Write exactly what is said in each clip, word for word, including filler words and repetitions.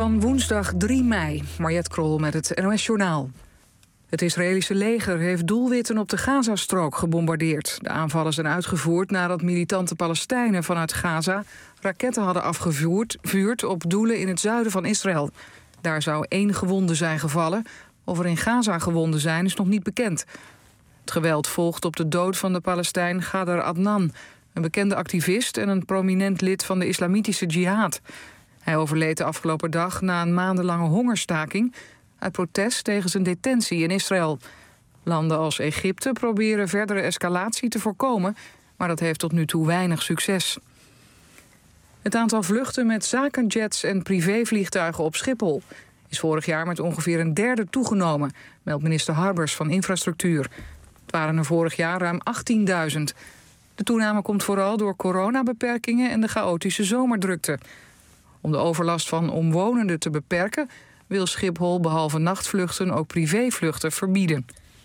van woensdag drie mei. Mariette Krol met het N O S-journaal. Het Israëlische leger heeft doelwitten op de Gazastrook gebombardeerd. De aanvallen zijn uitgevoerd nadat militante Palestijnen vanuit Gaza raketten hadden afgevuurd vuurd op doelen in het zuiden van Israël. Daar zou één gewonde zijn gevallen. Of er in Gaza gewonden zijn is nog niet bekend. Het geweld volgt op de dood van de Palestijn Ghader Adnan, een bekende activist en een prominent lid van de islamitische jihad. Hij overleed de afgelopen dag na een maandenlange hongerstaking uit protest tegen zijn detentie in Israël. Landen als Egypte proberen verdere escalatie te voorkomen, maar dat heeft tot nu toe weinig succes. Het aantal vluchten met zakenjets en privévliegtuigen op Schiphol is vorig jaar met ongeveer een derde toegenomen, meldt minister Harbers van Infrastructuur. Het waren er vorig jaar ruim achttienduizend. De toename komt vooral door coronabeperkingen en de chaotische zomerdrukte. Om de overlast van omwonenden te beperken wil Schiphol behalve nachtvluchten ook privévluchten verbieden.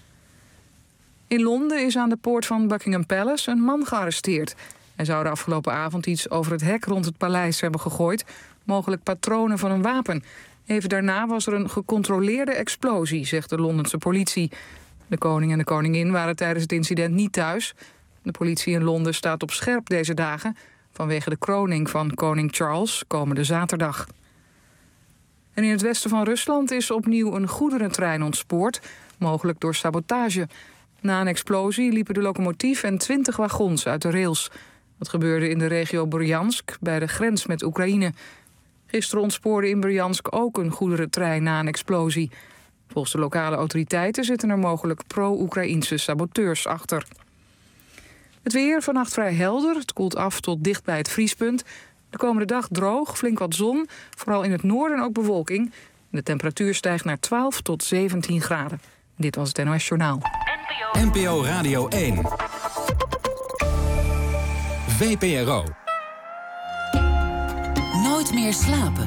In Londen is aan de poort van Buckingham Palace een man gearresteerd. Hij zou de afgelopen avond iets over het hek rond het paleis hebben gegooid, mogelijk patronen van een wapen. Even daarna was er een gecontroleerde explosie, zegt de Londense politie. De koning en de koningin waren tijdens het incident niet thuis. De politie in Londen staat op scherp deze dagen vanwege de kroning van koning Charles komende zaterdag. En in het westen van Rusland is opnieuw een goederentrein ontspoord, mogelijk door sabotage. Na een explosie liepen de locomotief en twintig wagons uit de rails. Dat gebeurde in de regio Bryansk, bij de grens met Oekraïne. Gisteren ontspoorde in Bryansk ook een goederentrein na een explosie. Volgens de lokale autoriteiten zitten er mogelijk pro-Oekraïnse saboteurs achter. Het weer vannacht vrij helder. Het koelt af tot dicht bij het vriespunt. De komende dag droog, flink wat zon. Vooral in het noorden ook bewolking. De temperatuur stijgt naar twaalf tot zeventien graden. Dit was het N O S Journaal. N P O Radio één. V P R O. Nooit meer slapen.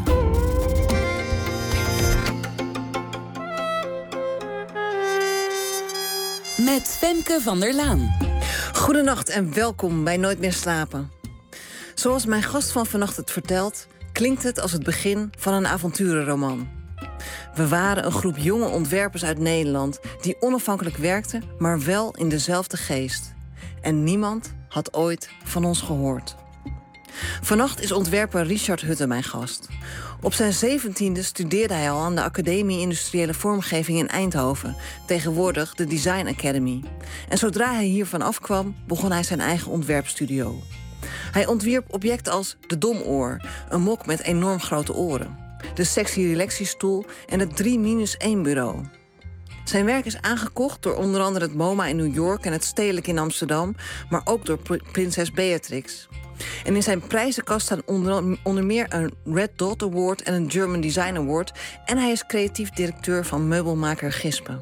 Met Femke van der Laan. Goedenacht en welkom bij Nooit meer slapen. Zoals mijn gast van vannacht het vertelt, klinkt het als het begin van een avonturenroman. We waren een groep jonge ontwerpers uit Nederland die onafhankelijk werkten, maar wel in dezelfde geest. En niemand had ooit van ons gehoord. Vannacht is ontwerper Richard Hutte mijn gast. Op zijn zeventiende studeerde hij al aan de Academie Industriële Vormgeving in Eindhoven, tegenwoordig de Design Academy. En zodra hij hiervan afkwam, begon hij zijn eigen ontwerpstudio. Hij ontwierp objecten als de domoor, een mok met enorm grote oren, de sexy relaxiestoel en het drie minus één bureau. Zijn werk is aangekocht door onder andere het MoMA in New York en het Stedelijk in Amsterdam, maar ook door pr- prinses Beatrix. En in zijn prijzenkast staan onder, onder meer een Red Dot Award en een German Design Award. En hij is creatief directeur van meubelmaker Gispen.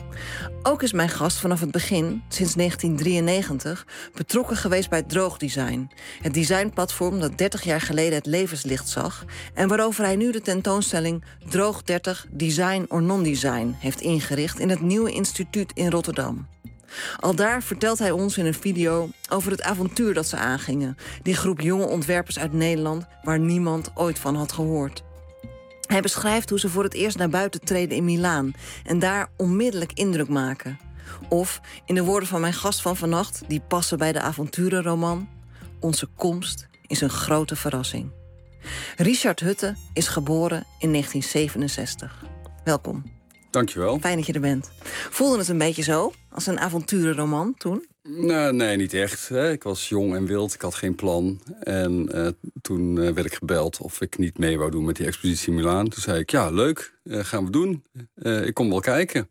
Ook is mijn gast vanaf het begin, sinds negentien drieënnegentig, betrokken geweest bij Droogdesign. Het designplatform dat dertig jaar geleden het levenslicht zag en waarover hij nu de tentoonstelling Droog dertig Design or Non-Design heeft ingericht in het Nieuwe Instituut in Rotterdam. Al daar vertelt hij ons in een video over het avontuur dat ze aangingen. Die groep jonge ontwerpers uit Nederland waar niemand ooit van had gehoord. Hij beschrijft hoe ze voor het eerst naar buiten treden in Milaan en daar onmiddellijk indruk maken. Of, in de woorden van mijn gast van vannacht, die passen bij de avonturenroman, onze komst is een grote verrassing. Richard Hutte is geboren in negentien zevenenzestig. Welkom. Dankjewel. Fijn dat je er bent. Voelde het een beetje zo, als een avonturenroman toen? Nou, nee, niet echt. Hè. Ik was jong en wild, ik had geen plan. En uh, toen uh, werd ik gebeld of ik niet mee wou doen met die expositie in Milaan. Toen zei ik, ja, leuk, uh, gaan we doen. Uh, ik kom wel kijken.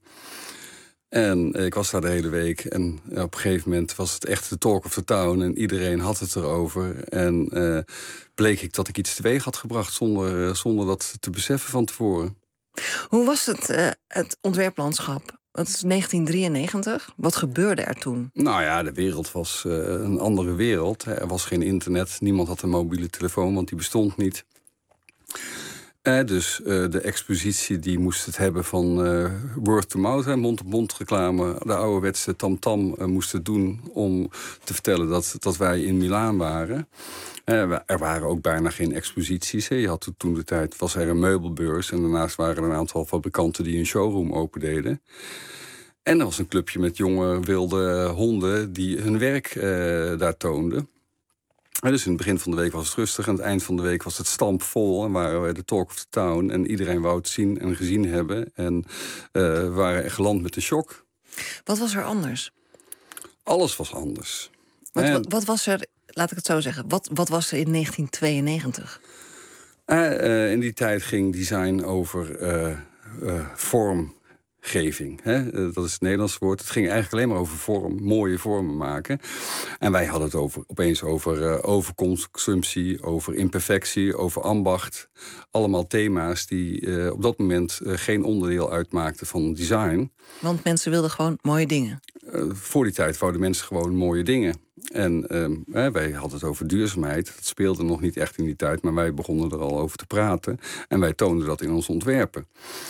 En uh, ik was daar de hele week. En uh, op een gegeven moment was het echt de talk of the town. En iedereen had het erover. En uh, bleek ik dat ik iets teweeg had gebracht zonder, uh, zonder dat te beseffen van tevoren. Hoe was het, uh, het ontwerplandschap? Het is negentien drieënnegentig. Wat gebeurde er toen? Nou ja, de wereld was uh, een andere wereld. Er was geen internet. Niemand had een mobiele telefoon, want die bestond niet. Eh, dus uh, de expositie die moest het hebben van uh, word to mouth, mond-op-mond reclame. De ouderwetse tamtam uh, moest het doen om te vertellen dat, dat wij in Milaan waren. Uh, er waren ook bijna geen exposities. Hè. Je had toen de tijd was er een meubelbeurs en daarnaast waren er een aantal fabrikanten die een showroom opendeden. En er was een clubje met jonge wilde honden die hun werk uh, daar toonden. En dus in het begin van de week was het rustig. Aan het eind van de week was het stampvol. En waren we de talk of the town. En iedereen wou het zien en gezien hebben. En uh, we waren geland met een shock. Wat was er anders? Alles was anders. Wat, en, wat, wat was er, laat ik het zo zeggen, wat, wat was er in negentien tweeënnegentig? Uh, uh, in die tijd ging design over uh, uh, vorm. Geving, hè? Dat is het Nederlands woord. Het ging eigenlijk alleen maar over vorm, mooie vormen maken. En wij hadden het over, opeens over uh, overconsumptie, over imperfectie, over ambacht. Allemaal thema's die uh, op dat moment uh, geen onderdeel uitmaakten van design. Want mensen wilden gewoon mooie dingen. Uh, voor die tijd wouden mensen gewoon mooie dingen. En uh, wij hadden het over duurzaamheid. Dat speelde nog niet echt in die tijd, maar wij begonnen er al over te praten. En wij toonden dat in onze ontwerpen.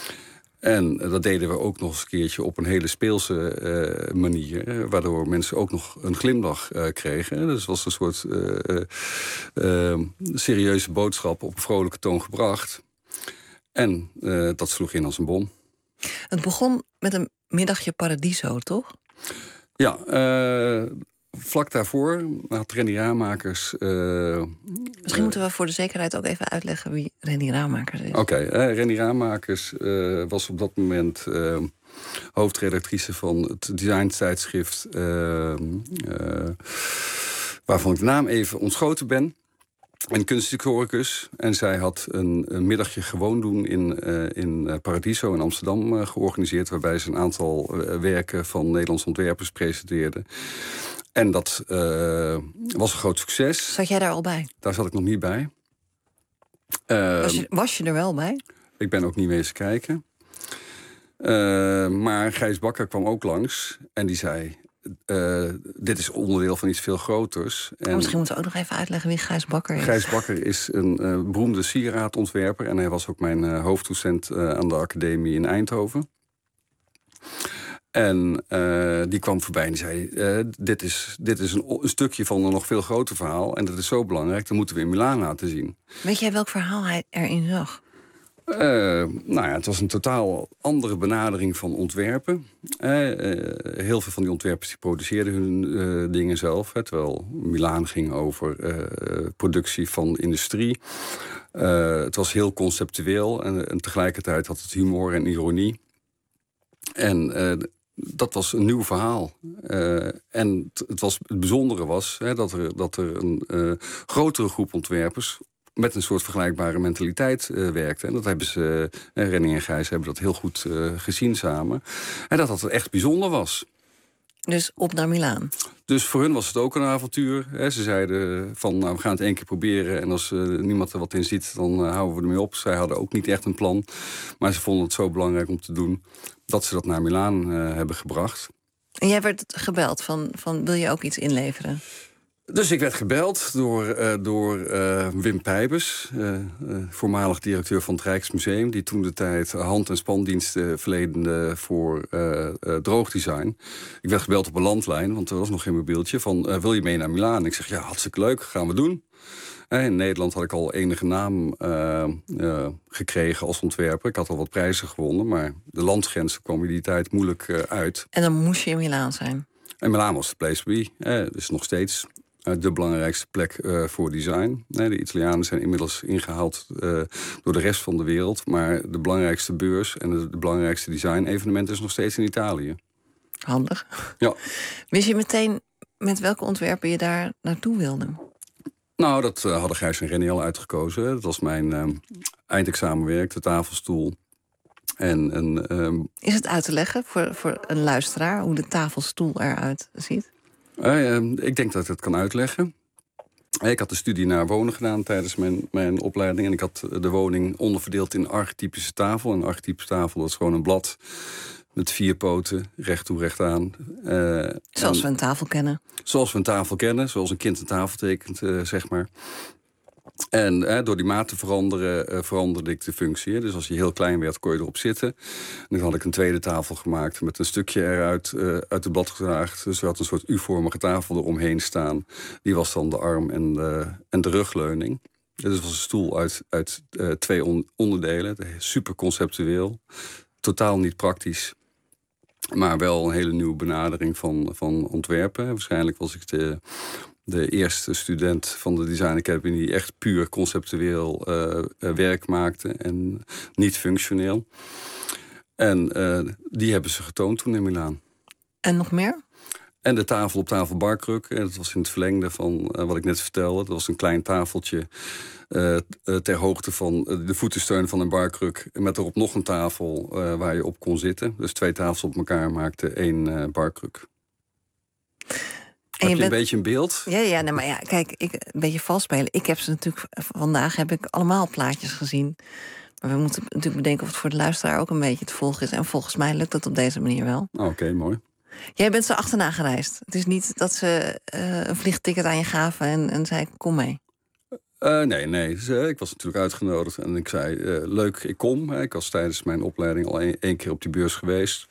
En dat deden we ook nog eens een keertje op een hele speelse uh, manier. Waardoor mensen ook nog een glimlach uh, kregen. Dus het was een soort uh, uh, serieuze boodschap op een vrolijke toon gebracht. En uh, dat sloeg in als een bom. Het begon met een middagje Paradiso, toch? Ja, uh, vlak daarvoor had Renny Ramakers... Uh, Misschien moeten we voor de zekerheid ook even uitleggen wie Renny Ramakers is. Oké, okay, uh, Renny Ramakers uh, was op dat moment uh, hoofdredactrice van het designtijdschrift... Uh, uh, waarvan ik de naam even ontschoten ben. En kunsthistoricus. En zij had een, een middagje gewoon doen in, uh, in Paradiso in Amsterdam uh, georganiseerd... waarbij ze een aantal uh, werken van Nederlandse ontwerpers presenteerde. En dat uh, was een groot succes. Zat jij daar al bij? Daar zat ik nog niet bij. Uh, was, je, was je er wel bij? Ik ben ook niet wezen kijken. Uh, maar Gijs Bakker kwam ook langs en die zei... Uh, dit is onderdeel van iets veel groters. En oh, misschien moeten we ook nog even uitleggen wie Gijs Bakker is. Gijs Bakker is een uh, beroemde sieradontwerper... en hij was ook mijn uh, hoofddocent uh, aan de academie in Eindhoven. En uh, die kwam voorbij en die zei... Uh, dit is, dit is een, een stukje van een nog veel groter verhaal... en dat is zo belangrijk, dat moeten we in Milaan laten zien. Weet jij welk verhaal hij erin zag? Uh, nou ja, het was een totaal andere benadering van ontwerpen. Uh, uh, heel veel van die ontwerpers die produceerden hun uh, dingen zelf. Hè, terwijl Milaan ging over uh, productie van industrie. Uh, het was heel conceptueel en, en tegelijkertijd had het humor en ironie. En uh, dat was een nieuw verhaal. Uh, en t- het, was, het bijzondere was hè, dat er, dat er een uh, grotere groep ontwerpers... met een soort vergelijkbare mentaliteit uh, werkte. En dat hebben ze, uh, Renny en Gijs hebben dat heel goed uh, gezien samen. En dat dat echt bijzonder was. Dus op naar Milaan. Dus voor hun was het ook een avontuur. Hè. Ze zeiden van, nou, we gaan het één keer proberen... en als uh, niemand er wat in ziet, dan uh, houden we ermee op. Zij hadden ook niet echt een plan. Maar ze vonden het zo belangrijk om te doen... dat ze dat naar Milaan uh, hebben gebracht. En jij werd gebeld van, van, wil je ook iets inleveren? Dus ik werd gebeld door, uh, door uh, Wim Pijbers, uh, uh, voormalig directeur van het Rijksmuseum... die toen de tijd hand- en spandiensten verleende voor uh, uh, droogdesign. Ik werd gebeld op een landlijn, want er was nog geen mobieltje... van uh, wil je mee naar Milaan? Ik zeg, ja, hartstikke leuk, gaan we doen. Uh, in Nederland had ik al enige naam uh, uh, gekregen als ontwerper. Ik had al wat prijzen gewonnen, maar de landsgrenzen kwamen in die tijd moeilijk uh, uit. En dan moest je in Milaan zijn? En Milaan was de place to be, uh, dus nog steeds... de belangrijkste plek uh, voor design. Nee, de Italianen zijn inmiddels ingehaald uh, door de rest van de wereld. Maar de belangrijkste beurs en de, de belangrijkste design-evenement is nog steeds in Italië. Handig. Ja. Wist je meteen met welke ontwerpen je daar naartoe wilde? Nou, dat uh, hadden Gijs en Renny al uitgekozen. Dat was mijn uh, eindexamenwerk, de tafelstoel. En, en, uh, is het uit te leggen voor, voor een luisteraar hoe de tafelstoel eruit ziet? Uh, uh, ik denk dat ik het kan uitleggen. Ik had de studie naar wonen gedaan tijdens mijn, mijn opleiding. En ik had de woning onderverdeeld in archetypische tafel. Een archetypische tafel, dat is gewoon een blad met vier poten, recht toe, recht aan. Uh, zoals en, we een tafel kennen. Zoals we een tafel kennen, zoals een kind een tafel tekent, uh, zeg maar. En eh, door die maat te veranderen, eh, veranderde ik de functie. Dus als je heel klein werd, kon je erop zitten. En dan had ik een tweede tafel gemaakt met een stukje eruit uh, uit het blad gedraagd. Dus er had een soort U-vormige tafel eromheen staan. Die was dan de arm en de, en de rugleuning. Dus het was een stoel uit, uit uh, twee on- onderdelen. Super conceptueel. Totaal niet praktisch. Maar wel een hele nieuwe benadering van, van ontwerpen. Waarschijnlijk was ik de... de eerste student van de Design Academy die echt puur conceptueel uh, werk maakte en niet functioneel. En uh, die hebben ze getoond toen in Milaan. En nog meer? En de tafel op tafel Barkruk, dat was in het verlengde van uh, wat ik net vertelde. Dat was een klein tafeltje uh, ter hoogte van de voetensteun van een Barkruk, met erop nog een tafel uh, waar je op kon zitten. Dus twee tafels op elkaar maakten één uh, Barkruk. En heb je, je bent... een beetje een beeld? Ja, ja, nee, maar ja, kijk, ik, een beetje vals spelen. Ik heb ze natuurlijk, vandaag heb ik allemaal plaatjes gezien. Maar we moeten natuurlijk bedenken of het voor de luisteraar ook een beetje te volgen is. En volgens mij lukt dat op deze manier wel. Oké, okay, mooi. Jij bent ze achterna gereisd. Het is niet dat ze uh, een vliegticket aan je gaven en, en zei, kom mee. Uh, nee, nee. Dus, uh, ik was natuurlijk uitgenodigd en ik zei, uh, leuk, ik kom. Ik was tijdens mijn opleiding al een, één keer op die beurs geweest.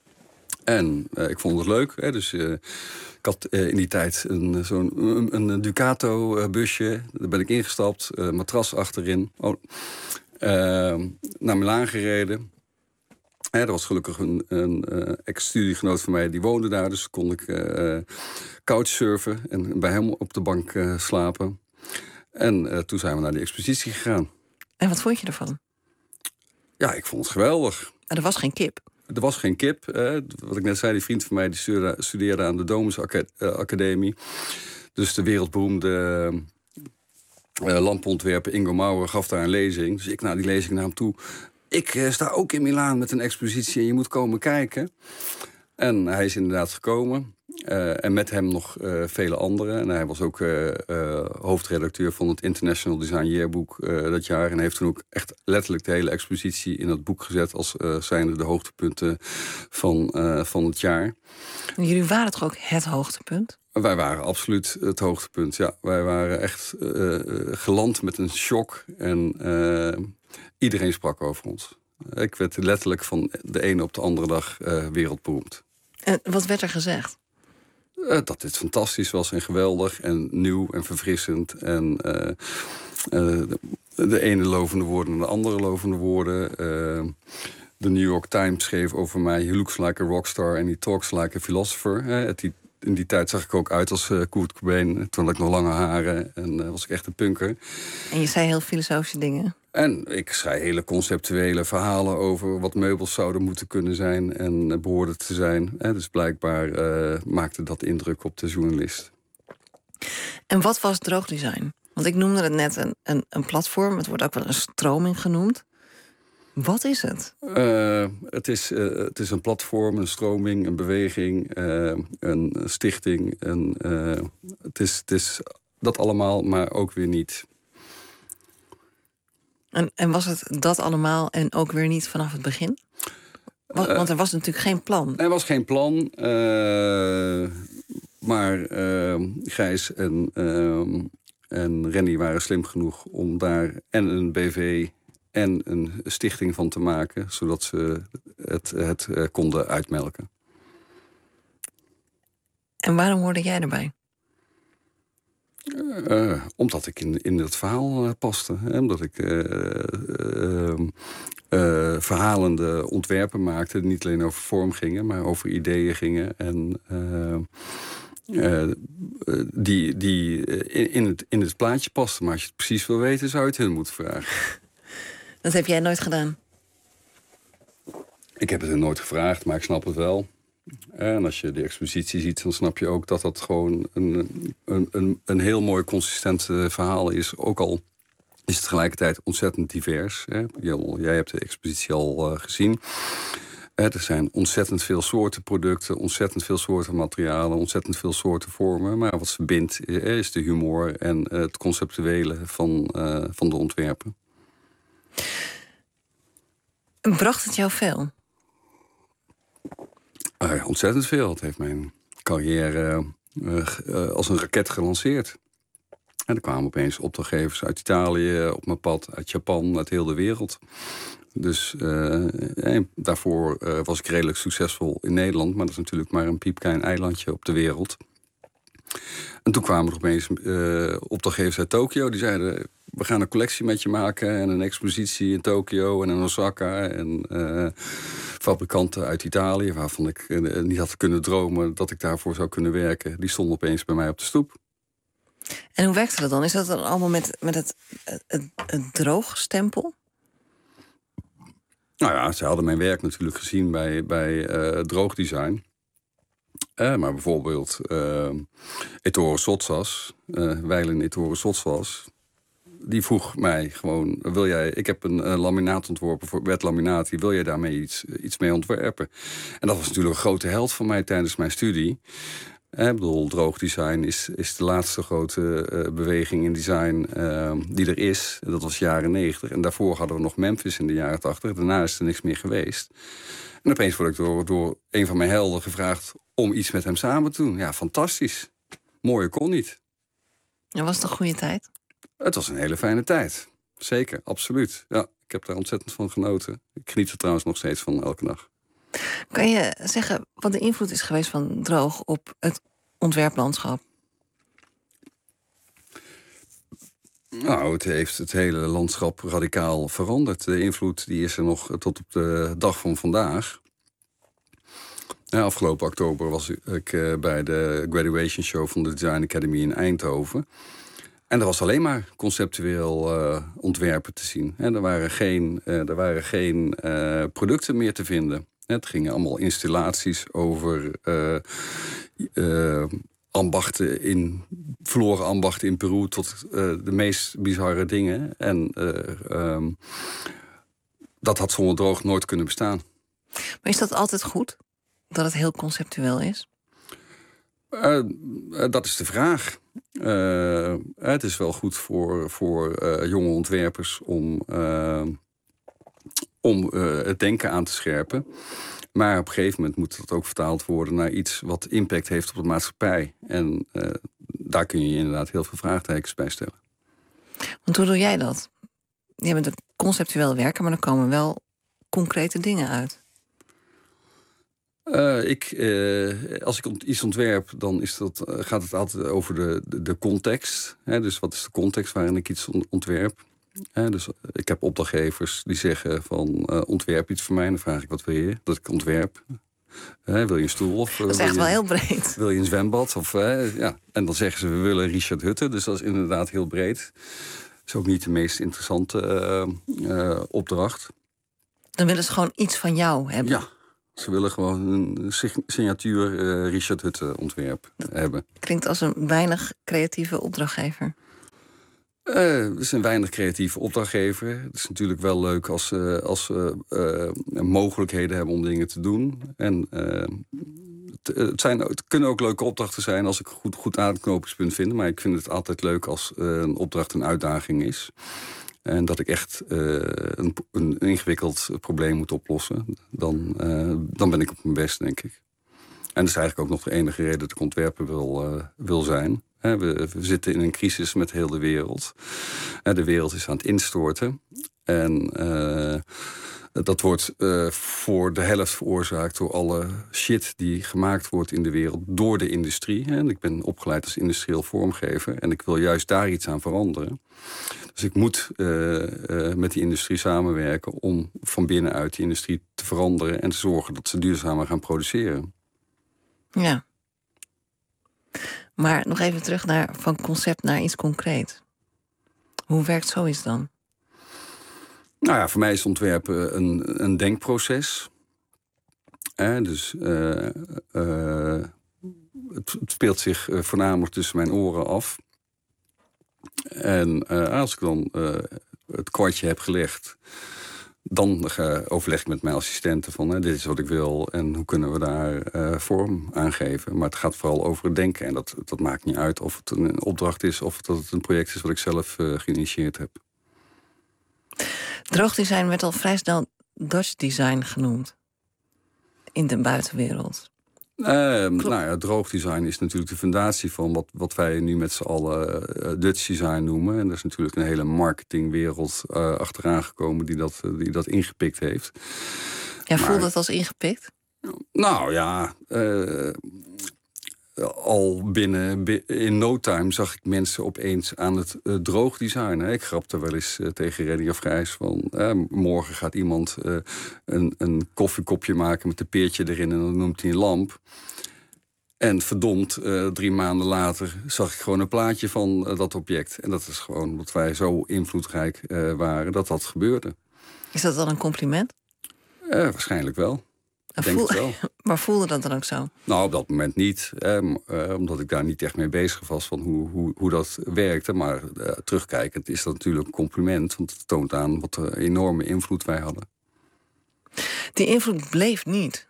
En uh, ik vond het leuk. Hè, dus uh, ik had uh, in die tijd een, zo'n een, een Ducato-busje. Daar ben ik ingestapt, uh, matras achterin. Oh, uh, naar Milaan gereden. Hè, er was gelukkig een, een uh, ex-studiegenoot van mij, die woonde daar. Dus kon ik uh, couchsurfen en bij hem op de bank uh, slapen. En uh, toen zijn we naar die expositie gegaan. En wat vond je ervan? Ja, ik vond het geweldig. Maar er was geen kip? Er was geen kip. Eh, wat ik net zei, die vriend van mij die studeerde, studeerde aan de Domus Academie. Dus de wereldberoemde uh, lampontwerper Ingo Maurer gaf daar een lezing. Dus ik naar die lezing naar hem toe. Ik uh, sta ook in Milaan met een expositie en je moet komen kijken. En hij is inderdaad gekomen. Uh, en met hem nog uh, vele anderen. En hij was ook uh, uh, hoofdredacteur van het International Design Yearbook uh, dat jaar. En heeft toen ook echt letterlijk de hele expositie in dat boek gezet als uh, zijnde de hoogtepunten van, uh, van het jaar. En jullie waren toch ook het hoogtepunt? Wij waren absoluut het hoogtepunt, ja. Wij waren echt uh, geland met een shock. En uh, iedereen sprak over ons. Ik werd letterlijk van de ene op de andere dag uh, wereldberoemd. En wat werd er gezegd? Uh, dat dit fantastisch was en geweldig en nieuw en verfrissend. En uh, uh, de, de ene lovende woorden en de andere lovende woorden. Uh, de New York Times schreef over mij: he looks like a rockstar and he talks like a philosopher. Uh, die, in die tijd zag ik ook uit als uh, Kurt Cobain. Toen had ik nog lange haren en uh, was ik echt een punker. En je zei heel filosofische dingen? En ik schrijf hele conceptuele verhalen over wat meubels zouden moeten kunnen zijn en behoorden te zijn. Dus blijkbaar uh, maakte dat indruk op de journalist. En wat was droogdesign? Want ik noemde het net een, een, een platform. Het wordt ook wel een stroming genoemd. Wat is het? Uh, het, is, uh, het is een platform, een stroming, een beweging, uh, een stichting. Een, uh, het, is, het is dat allemaal, maar ook weer niet. En, en was het dat allemaal en ook weer niet vanaf het begin? Want, uh, want er was natuurlijk geen plan. Er was geen plan. Uh, maar uh, Gijs en, uh, en Renny waren slim genoeg om daar en een B V en een stichting van te maken, zodat ze het, het uh, konden uitmelken. En waarom hoorde jij erbij? Uh, omdat ik in, in het verhaal uh, paste. Hè? Omdat ik uh, uh, uh, verhalende ontwerpen maakte. Die niet alleen over vorm gingen, maar over ideeën gingen. En uh, uh, die, die in, in, het, in het plaatje pasten. Maar als je het precies wil weten, zou je het hun moeten vragen. Dat heb jij nooit gedaan? Ik heb het hun nooit gevraagd, maar ik snap het wel. En als je de expositie ziet, dan snap je ook dat dat gewoon een, een, een, een heel mooi consistent verhaal is. Ook al is het tegelijkertijd ontzettend divers. Hè. Jij hebt de expositie al uh, gezien. Er zijn ontzettend veel soorten producten, ontzettend veel soorten materialen, ontzettend veel soorten vormen. Maar wat ze bindt is de humor en het conceptuele van, uh, van de ontwerpen. Bracht het jou veel? Uh, ontzettend veel. Het heeft mijn carrière uh, uh, als een raket gelanceerd. En er kwamen opeens opdrachtgevers uit Italië op mijn pad, uit Japan, uit heel de wereld. Dus uh, daarvoor uh, was ik redelijk succesvol in Nederland. Maar dat is natuurlijk maar een piepklein eilandje op de wereld. En toen kwamen er opeens uh, opdrachtgevers uit Tokio. Die zeiden, we gaan een collectie met je maken. En een expositie in Tokio en in Osaka. En uh, fabrikanten uit Italië, waarvan ik uh, niet had kunnen dromen dat ik daarvoor zou kunnen werken. Die stonden opeens bij mij op de stoep. En hoe werkte dat dan? Is dat dan allemaal met, met het, het, het droogstempel? Nou ja, ze hadden mijn werk natuurlijk gezien bij, bij uh, droogdesign. Uh, maar bijvoorbeeld uh, Ettore Sottsass, uh, Wijlen Ettore Sottsass, die vroeg mij gewoon, wil jij, ik heb een uh, laminaat ontworpen voor wetlaminatie, wil jij daarmee iets, iets mee ontwerpen? En dat was natuurlijk een grote held van mij tijdens mijn studie. Ik bedoel, droogdesign is, is de laatste grote uh, beweging in design uh, die er is. Dat was jaren negentig. En daarvoor hadden we nog Memphis in de jaren tachtig. Daarna is er niks meer geweest. En opeens word ik door, door een van mijn helden gevraagd om iets met hem samen te doen. Ja, fantastisch. Mooier kon niet. En was het een goede tijd? Het was een hele fijne tijd. Zeker, absoluut. Ja, ik heb daar ontzettend van genoten. Ik geniet er trouwens nog steeds van elke dag. Kan je zeggen wat de invloed is geweest van droog op het ontwerplandschap? Nou, het heeft het hele landschap radicaal veranderd. De invloed die is er nog tot op de dag van vandaag. Ja, afgelopen oktober was ik uh, bij de graduation show van de Design Academy in Eindhoven. En er was alleen maar conceptueel uh, ontwerpen te zien. En er waren geen, uh, er waren geen uh, producten meer te vinden. Het gingen allemaal installaties over uh, uh, ambachten in, verloren ambachten in Peru tot uh, de meest bizarre dingen. En uh, um, dat had zonder droog nooit kunnen bestaan. Maar is dat altijd goed? Dat het heel conceptueel is? Uh, uh, dat is de vraag. Uh, het is wel goed voor, voor uh, jonge ontwerpers om, uh, om uh, het denken aan te scherpen. Maar op een gegeven moment moet dat ook vertaald worden naar iets wat impact heeft op de maatschappij. En uh, daar kun je inderdaad heel veel vraagtekens bij stellen. Want hoe doe jij dat? Je bent een conceptueel werken, maar er komen wel concrete dingen uit. Uh, ik, uh, als ik iets ontwerp, dan is dat, uh, gaat het altijd over de, de, de context. Hè? Dus wat is de context waarin ik iets ontwerp? Hè? Dus uh, ik heb opdrachtgevers die zeggen van uh, ontwerp iets voor mij. En dan vraag ik, wat wil je dat ik ontwerp? Uh, wil je een stoel? Of, uh, dat is echt je, wel heel breed. Wil je een zwembad? Of, uh, ja. En dan zeggen ze, we willen Richard Hutte. Dus dat is inderdaad heel breed. Dat is ook niet de meest interessante uh, uh, opdracht. Dan willen ze gewoon iets van jou hebben. Ja. Ze willen gewoon een signatuur uh, Richard Hutte ontwerp dat hebben. Klinkt als een weinig creatieve opdrachtgever. Uh, het is een weinig creatieve opdrachtgever. Het is natuurlijk wel leuk als ze uh, als, uh, uh, mogelijkheden hebben om dingen te doen. En uh, het, het, zijn, het kunnen ook leuke opdrachten zijn als ik goed, goed aanknopingspunt vind. Maar ik vind het altijd leuk als uh, een opdracht een uitdaging is. En dat ik echt uh, een, een ingewikkeld probleem moet oplossen. Dan, uh, dan ben ik op mijn best, denk ik. En dat is eigenlijk ook nog de enige reden dat ik ontwerper wil, uh, wil zijn. He, we, we zitten in een crisis met heel de wereld. He, de wereld is aan het instorten. En uh, dat wordt uh, voor de helft veroorzaakt door alle shit die gemaakt wordt in de wereld door de industrie. En ik ben opgeleid als industrieel vormgever. En ik wil juist daar iets aan veranderen. Dus ik moet uh, uh, met die industrie samenwerken om van binnenuit die industrie te veranderen en te zorgen dat ze duurzamer gaan produceren. Ja. Maar nog even terug naar van concept naar iets concreet. Hoe werkt zoiets dan? Nou ja, voor mij is ontwerpen een, een denkproces. Eh, dus uh, uh, het, het speelt zich uh, voornamelijk tussen mijn oren af. En uh, als ik dan uh, het kwartje heb gelegd, dan uh, overleg ik met mijn assistenten van uh, dit is wat ik wil en hoe kunnen we daar uh, vorm aan geven. Maar het gaat vooral over het denken en dat, dat maakt niet uit of het een opdracht is of dat het een project is wat ik zelf uh, geïnitieerd heb. Droogdesign werd al vrij snel Dutch design genoemd in de buitenwereld. Uh, nou ja, droogdesign is natuurlijk de fundatie van wat, wat wij nu met z'n allen uh, Dutch design noemen. En er is natuurlijk een hele marketingwereld uh, achteraan gekomen die dat, uh, die dat ingepikt heeft. Ja, voelt dat als ingepikt? Nou ja, uh, al binnen in no time zag ik mensen opeens aan het uh, droogdesignen. Ik grapte wel eens uh, tegen Reddy of Gijs van uh, morgen gaat iemand uh, een, een koffiekopje maken met een peertje erin en dan noemt hij een lamp. En verdomd, uh, drie maanden later zag ik gewoon een plaatje van uh, dat object. En dat is gewoon omdat wij zo invloedrijk uh, waren dat dat gebeurde. Is dat dan een compliment? Uh, waarschijnlijk wel. Ik denk Voel, het wel. Maar voelde dat dan ook zo? Nou, op dat moment niet. Eh, uh, omdat ik daar niet echt mee bezig was van hoe, hoe, hoe dat werkte. Maar uh, terugkijkend is dat natuurlijk een compliment. Want het toont aan wat een enorme invloed wij hadden. Die invloed bleef niet?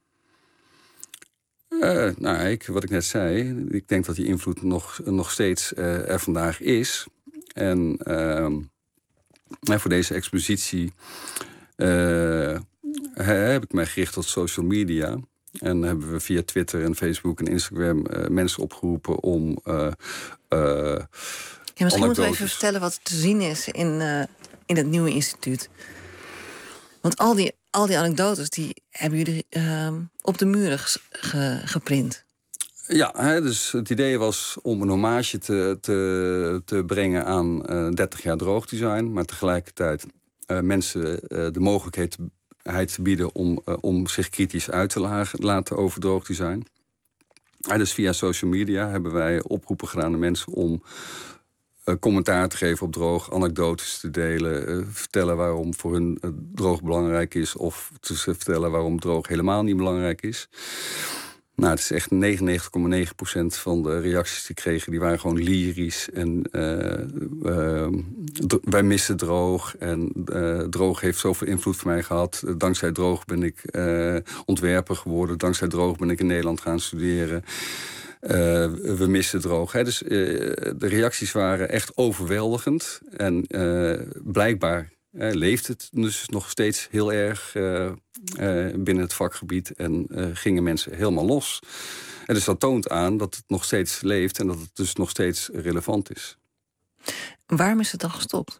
Uh, nou, ik, wat ik net zei. Ik denk dat die invloed nog, nog steeds uh, er vandaag is. En uh, voor deze expositie Uh, heb ik mij gericht tot social media. En hebben we via Twitter en Facebook en Instagram uh, mensen opgeroepen om Uh, uh, ja, misschien moeten we even vertellen wat te zien is in, uh, in het nieuwe instituut. Want al die, al die anekdotes die hebben jullie uh, op de muren ge, ge, geprint. Ja, hè, dus het idee was om een hommage te, te, te brengen aan uh, dertig jaar droogdesign. Maar tegelijkertijd uh, mensen uh, de mogelijkheid te bieden om, uh, om zich kritisch uit te lagen, laten over droogdesign. En dus via social media hebben wij oproepen gedaan aan mensen om uh, commentaar te geven op droog, anekdotes te delen, uh, vertellen waarom voor hun uh, droog belangrijk is of te vertellen waarom droog helemaal niet belangrijk is. Nou, het is echt negenennegentig komma negen procent van de reacties die kregen, die waren gewoon lyrisch. En uh, uh, d- wij missen droog. En uh, droog heeft zoveel invloed voor mij gehad. Dankzij droog ben ik uh, ontwerper geworden. Dankzij droog ben ik in Nederland gaan studeren. Uh, we missen droog. Hè. Dus uh, de reacties waren echt overweldigend. En uh, blijkbaar Uh, leeft het dus nog steeds heel erg uh, uh, binnen het vakgebied en uh, gingen mensen helemaal los. En dus dat toont aan dat het nog steeds leeft en dat het dus nog steeds relevant is. Waarom is het dan gestopt?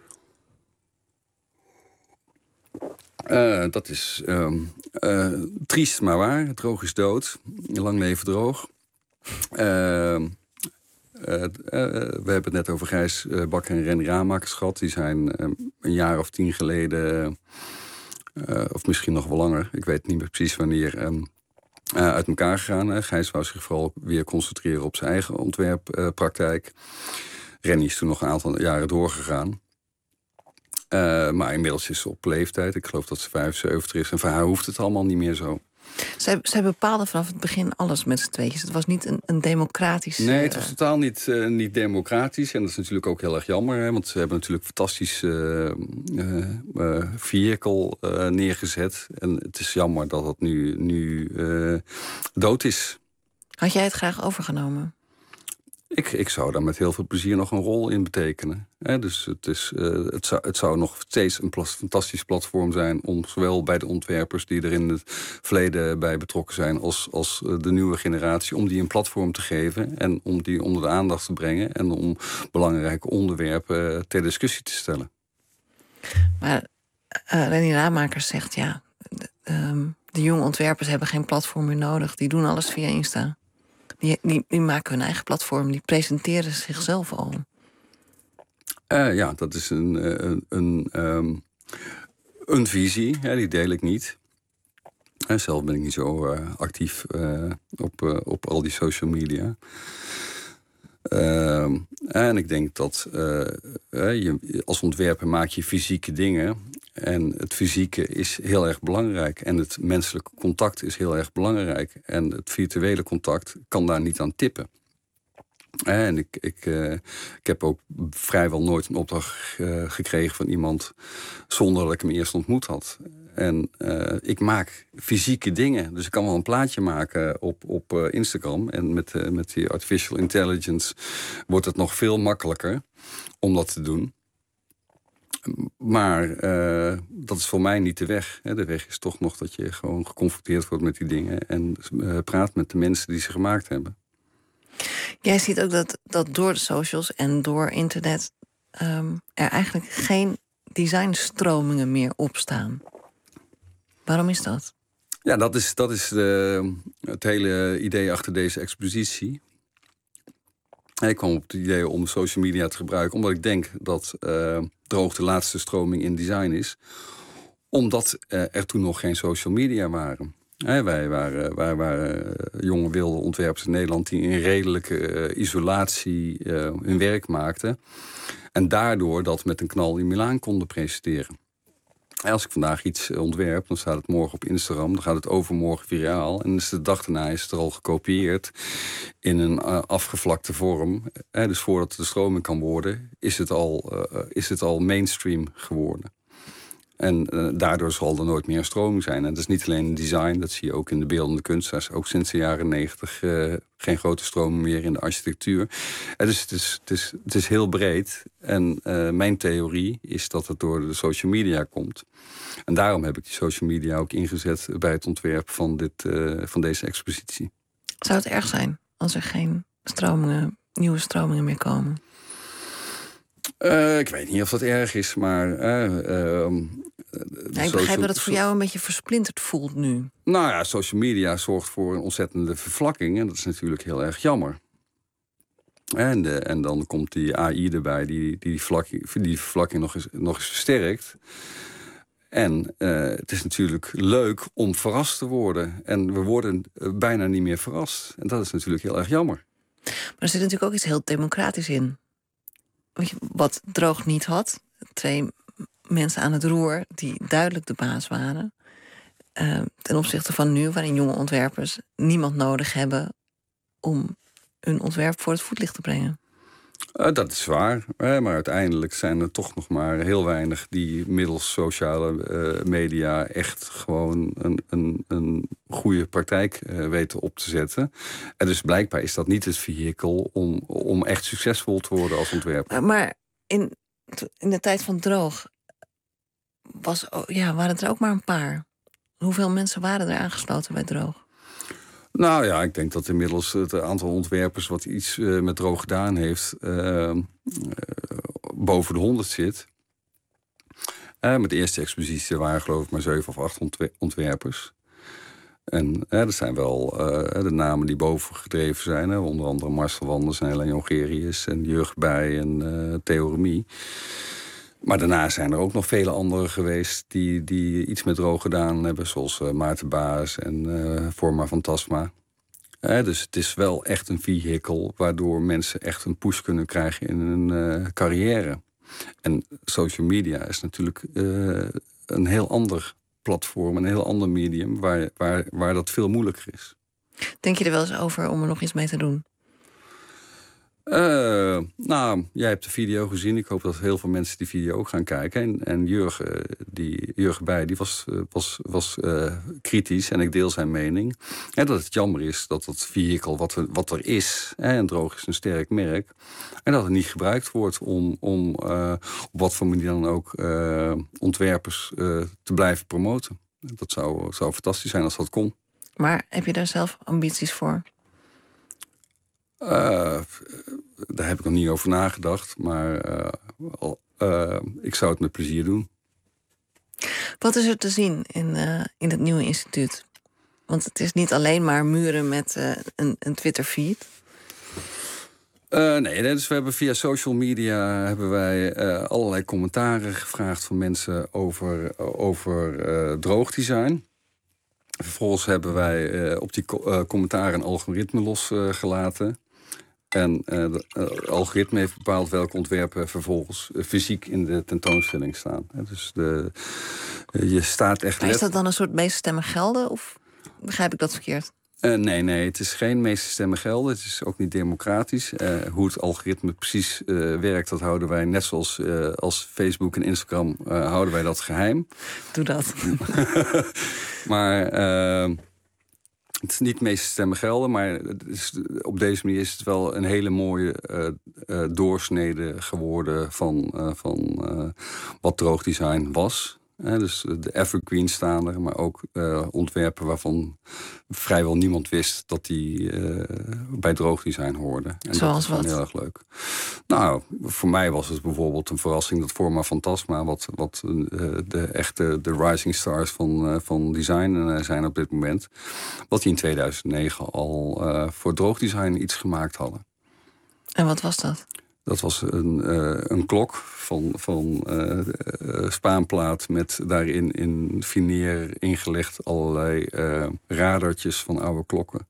Uh, dat is um, uh, triest maar waar. Droog is dood. Lang leven droog. Uh, Uh, uh, we hebben het net over Gijs uh, Bakker en Renny Ramakers gehad. Die zijn uh, een jaar of tien geleden, uh, of misschien nog wel langer, ik weet niet meer precies wanneer, um, uh, uit elkaar gegaan. Uh, Gijs wou zich vooral weer concentreren op zijn eigen ontwerppraktijk. Uh, Renny is toen nog een aantal jaren doorgegaan. Uh, maar inmiddels is ze op leeftijd. Ik geloof dat ze vijfenzeventig is. En voor haar hoeft het allemaal niet meer zo. Zij, zij bepaalden vanaf het begin alles met z'n tweetjes. Het was niet een, een democratisch... Nee, het was totaal niet, uh, niet democratisch. En dat is natuurlijk ook heel erg jammer. Hè, want ze hebben natuurlijk een fantastisch uh, uh, uh, vehicle uh, neergezet. En het is jammer dat dat nu, nu uh, dood is. Had jij het graag overgenomen? Ik, ik zou daar met heel veel plezier nog een rol in betekenen. He, dus het, is, uh, het, zou, het zou nog steeds een plas, fantastisch platform zijn om zowel bij de ontwerpers die er in het verleden bij betrokken zijn als, als de nieuwe generatie, om die een platform te geven en om die onder de aandacht te brengen en om belangrijke onderwerpen ter discussie te stellen. Maar uh, Renny Ramakers zegt ja, de, um, de jonge ontwerpers hebben geen platform meer nodig. Die doen alles via Insta. Die, die, die maken hun eigen platform, die presenteren zichzelf al. Uh, ja, dat is een, een, een, um, een visie, ja, die deel ik niet. Uh, zelf ben ik niet zo uh, actief uh, op, uh, op al die social media. Uh, en ik denk dat uh, uh, je, als ontwerper maak je fysieke dingen. En het fysieke is heel erg belangrijk. En het menselijke contact is heel erg belangrijk. En het virtuele contact kan daar niet aan tippen. En ik, ik, uh, ik heb ook vrijwel nooit een opdracht uh, gekregen van iemand zonder dat ik hem eerst ontmoet had. En uh, ik maak fysieke dingen. Dus ik kan wel een plaatje maken op, op uh, Instagram. En met, uh, met die artificial intelligence wordt het nog veel makkelijker om dat te doen. Maar uh, dat is voor mij niet de weg. Hè. De weg is toch nog dat je gewoon geconfronteerd wordt met die dingen en uh, praat met de mensen die ze gemaakt hebben. Jij ziet ook dat, dat door de socials en door internet um, er eigenlijk geen designstromingen meer opstaan. Waarom is dat? Ja, dat is, dat is de, het hele idee achter deze expositie. Ik kwam op het idee om social media te gebruiken, omdat ik denk dat uh, droog de laatste stroming in design is. Omdat uh, er toen nog geen social media waren. Hey, wij waren, wij waren jonge wilde ontwerpers in Nederland die in redelijke uh, isolatie uh, hun werk maakten. En daardoor dat met een knal in Milaan konden presenteren. En als ik vandaag iets ontwerp, dan staat het morgen op Instagram, dan gaat het overmorgen viraal. En dus de dag daarna is het er al gekopieerd in een uh, afgevlakte vorm. Eh, dus voordat het de stroming kan worden, is het al, uh, is het al mainstream geworden. En uh, daardoor zal er nooit meer stroming zijn. En dat is niet alleen in design, dat zie je ook in de beeldende kunst. Daar is ook sinds de jaren negentig uh, geen grote stroming meer in de architectuur. En dus het is, het, is, het is heel breed. En uh, mijn theorie is dat het door de social media komt. En daarom heb ik die social media ook ingezet bij het ontwerp van, dit, uh, van deze expositie. Zou het erg zijn als er geen stromingen, nieuwe stromingen meer komen? Uh, ik weet niet of dat erg is, maar... Uh, uh, ja, ik begrijp dat het voor jou een beetje versplinterd voelt nu. Nou ja, social media zorgt voor een ontzettende vervlakking. En dat is natuurlijk heel erg jammer. En, de, en dan komt die A I erbij die die, die, vlakking, die vervlakking nog eens, nog eens versterkt. En uh, het is natuurlijk leuk om verrast te worden. En we worden bijna niet meer verrast. En dat is natuurlijk heel erg jammer. Maar er zit natuurlijk ook iets heel democratisch in. Wat Droog niet had. Twee mensen aan het roer die duidelijk de baas waren. Uh, ten opzichte van nu, waarin jonge ontwerpers niemand nodig hebben om hun ontwerp voor het voetlicht te brengen. Uh, dat is waar, hè, maar uiteindelijk zijn er toch nog maar heel weinig die middels sociale uh, media echt gewoon een, een, een goede praktijk uh, weten op te zetten. En dus blijkbaar is dat niet het vehikel om, om echt succesvol te worden als ontwerper. Maar in, in de tijd van Droog was, ja, waren er ook maar een paar. Hoeveel mensen waren er aangesloten bij Droog? Nou ja, ik denk dat inmiddels het aantal ontwerpers wat iets uh, met Droog gedaan heeft uh, uh, boven de honderd zit. Uh, met de eerste expositie waren geloof ik maar zeven of acht ontwerpers. En uh, er zijn wel uh, de namen die boven gedreven zijn. Hè, onder andere Marcel Wanders en Helen Jongerius en Jurgen Bij en uh, Theo Remy. Maar daarna zijn er ook nog vele anderen geweest die, die iets met Droog gedaan hebben. Zoals uh, Maarten Baas en uh, Forma Fantasma. Eh, dus het is wel echt een vehikel waardoor mensen echt een push kunnen krijgen in hun uh, carrière. En social media is natuurlijk uh, een heel ander platform, een heel ander medium waar, waar, waar dat veel moeilijker is. Denk je er wel eens over om er nog iets mee te doen? Uh, nou, jij hebt de video gezien. Ik hoop dat heel veel mensen die video ook gaan kijken. En, en Jurgen, die, Jurgen Bij, die was, was, was uh, kritisch en ik deel zijn mening. En dat het jammer is dat het vehikel wat er, wat er is, hè, en Droog is een sterk merk, en dat het niet gebruikt wordt om, om uh, op wat voor manier dan ook uh, ontwerpers uh, te blijven promoten. Dat zou, zou fantastisch zijn als dat kon. Maar heb je daar zelf ambities voor? Uh, daar heb ik nog niet over nagedacht, maar uh, uh, ik zou het met plezier doen. Wat is er te zien in, uh, in het nieuwe instituut? Want het is niet alleen maar muren met uh, een, een Twitter-feed. Uh, nee, dus we hebben via social media hebben wij uh, allerlei commentaren gevraagd van mensen over, over uh, droogdesign. Vervolgens hebben wij uh, op die co- uh, commentaren een algoritme losgelaten. Uh, en uh, het algoritme heeft bepaald welke ontwerpen vervolgens uh, fysiek in de tentoonstelling staan. Uh, dus de, uh, je staat echt. Maar is dat dan een soort meeste stemmen gelden? Of begrijp ik dat verkeerd? Uh, nee, nee, het is geen meeste stemmen gelden. Het is ook niet democratisch. Uh, hoe het algoritme precies uh, werkt, dat houden wij net zoals uh, als Facebook en Instagram uh, houden wij dat geheim. Doe dat. Maar uh, Het is niet de meeste stemmen gelden, maar het is, op deze manier is het wel een hele mooie uh, uh, doorsnede geworden van, uh, van uh, wat droogdesign was. He, dus de evergreen staan er, maar ook uh, ontwerpen waarvan vrijwel niemand wist dat die uh, bij droogdesign hoorden. En Zoals dat is wat? heel erg leuk. Nou, voor mij was het bijvoorbeeld een verrassing dat Forma Fantasma, wat, wat uh, de echte de rising stars van, uh, van design uh, zijn op dit moment, wat die in tweeduizend negen al uh, voor droogdesign iets gemaakt hadden. En wat was dat? Dat was een, uh, een klok van, van uh, uh, spaanplaat met daarin in fineer ingelegd allerlei uh, radartjes van oude klokken.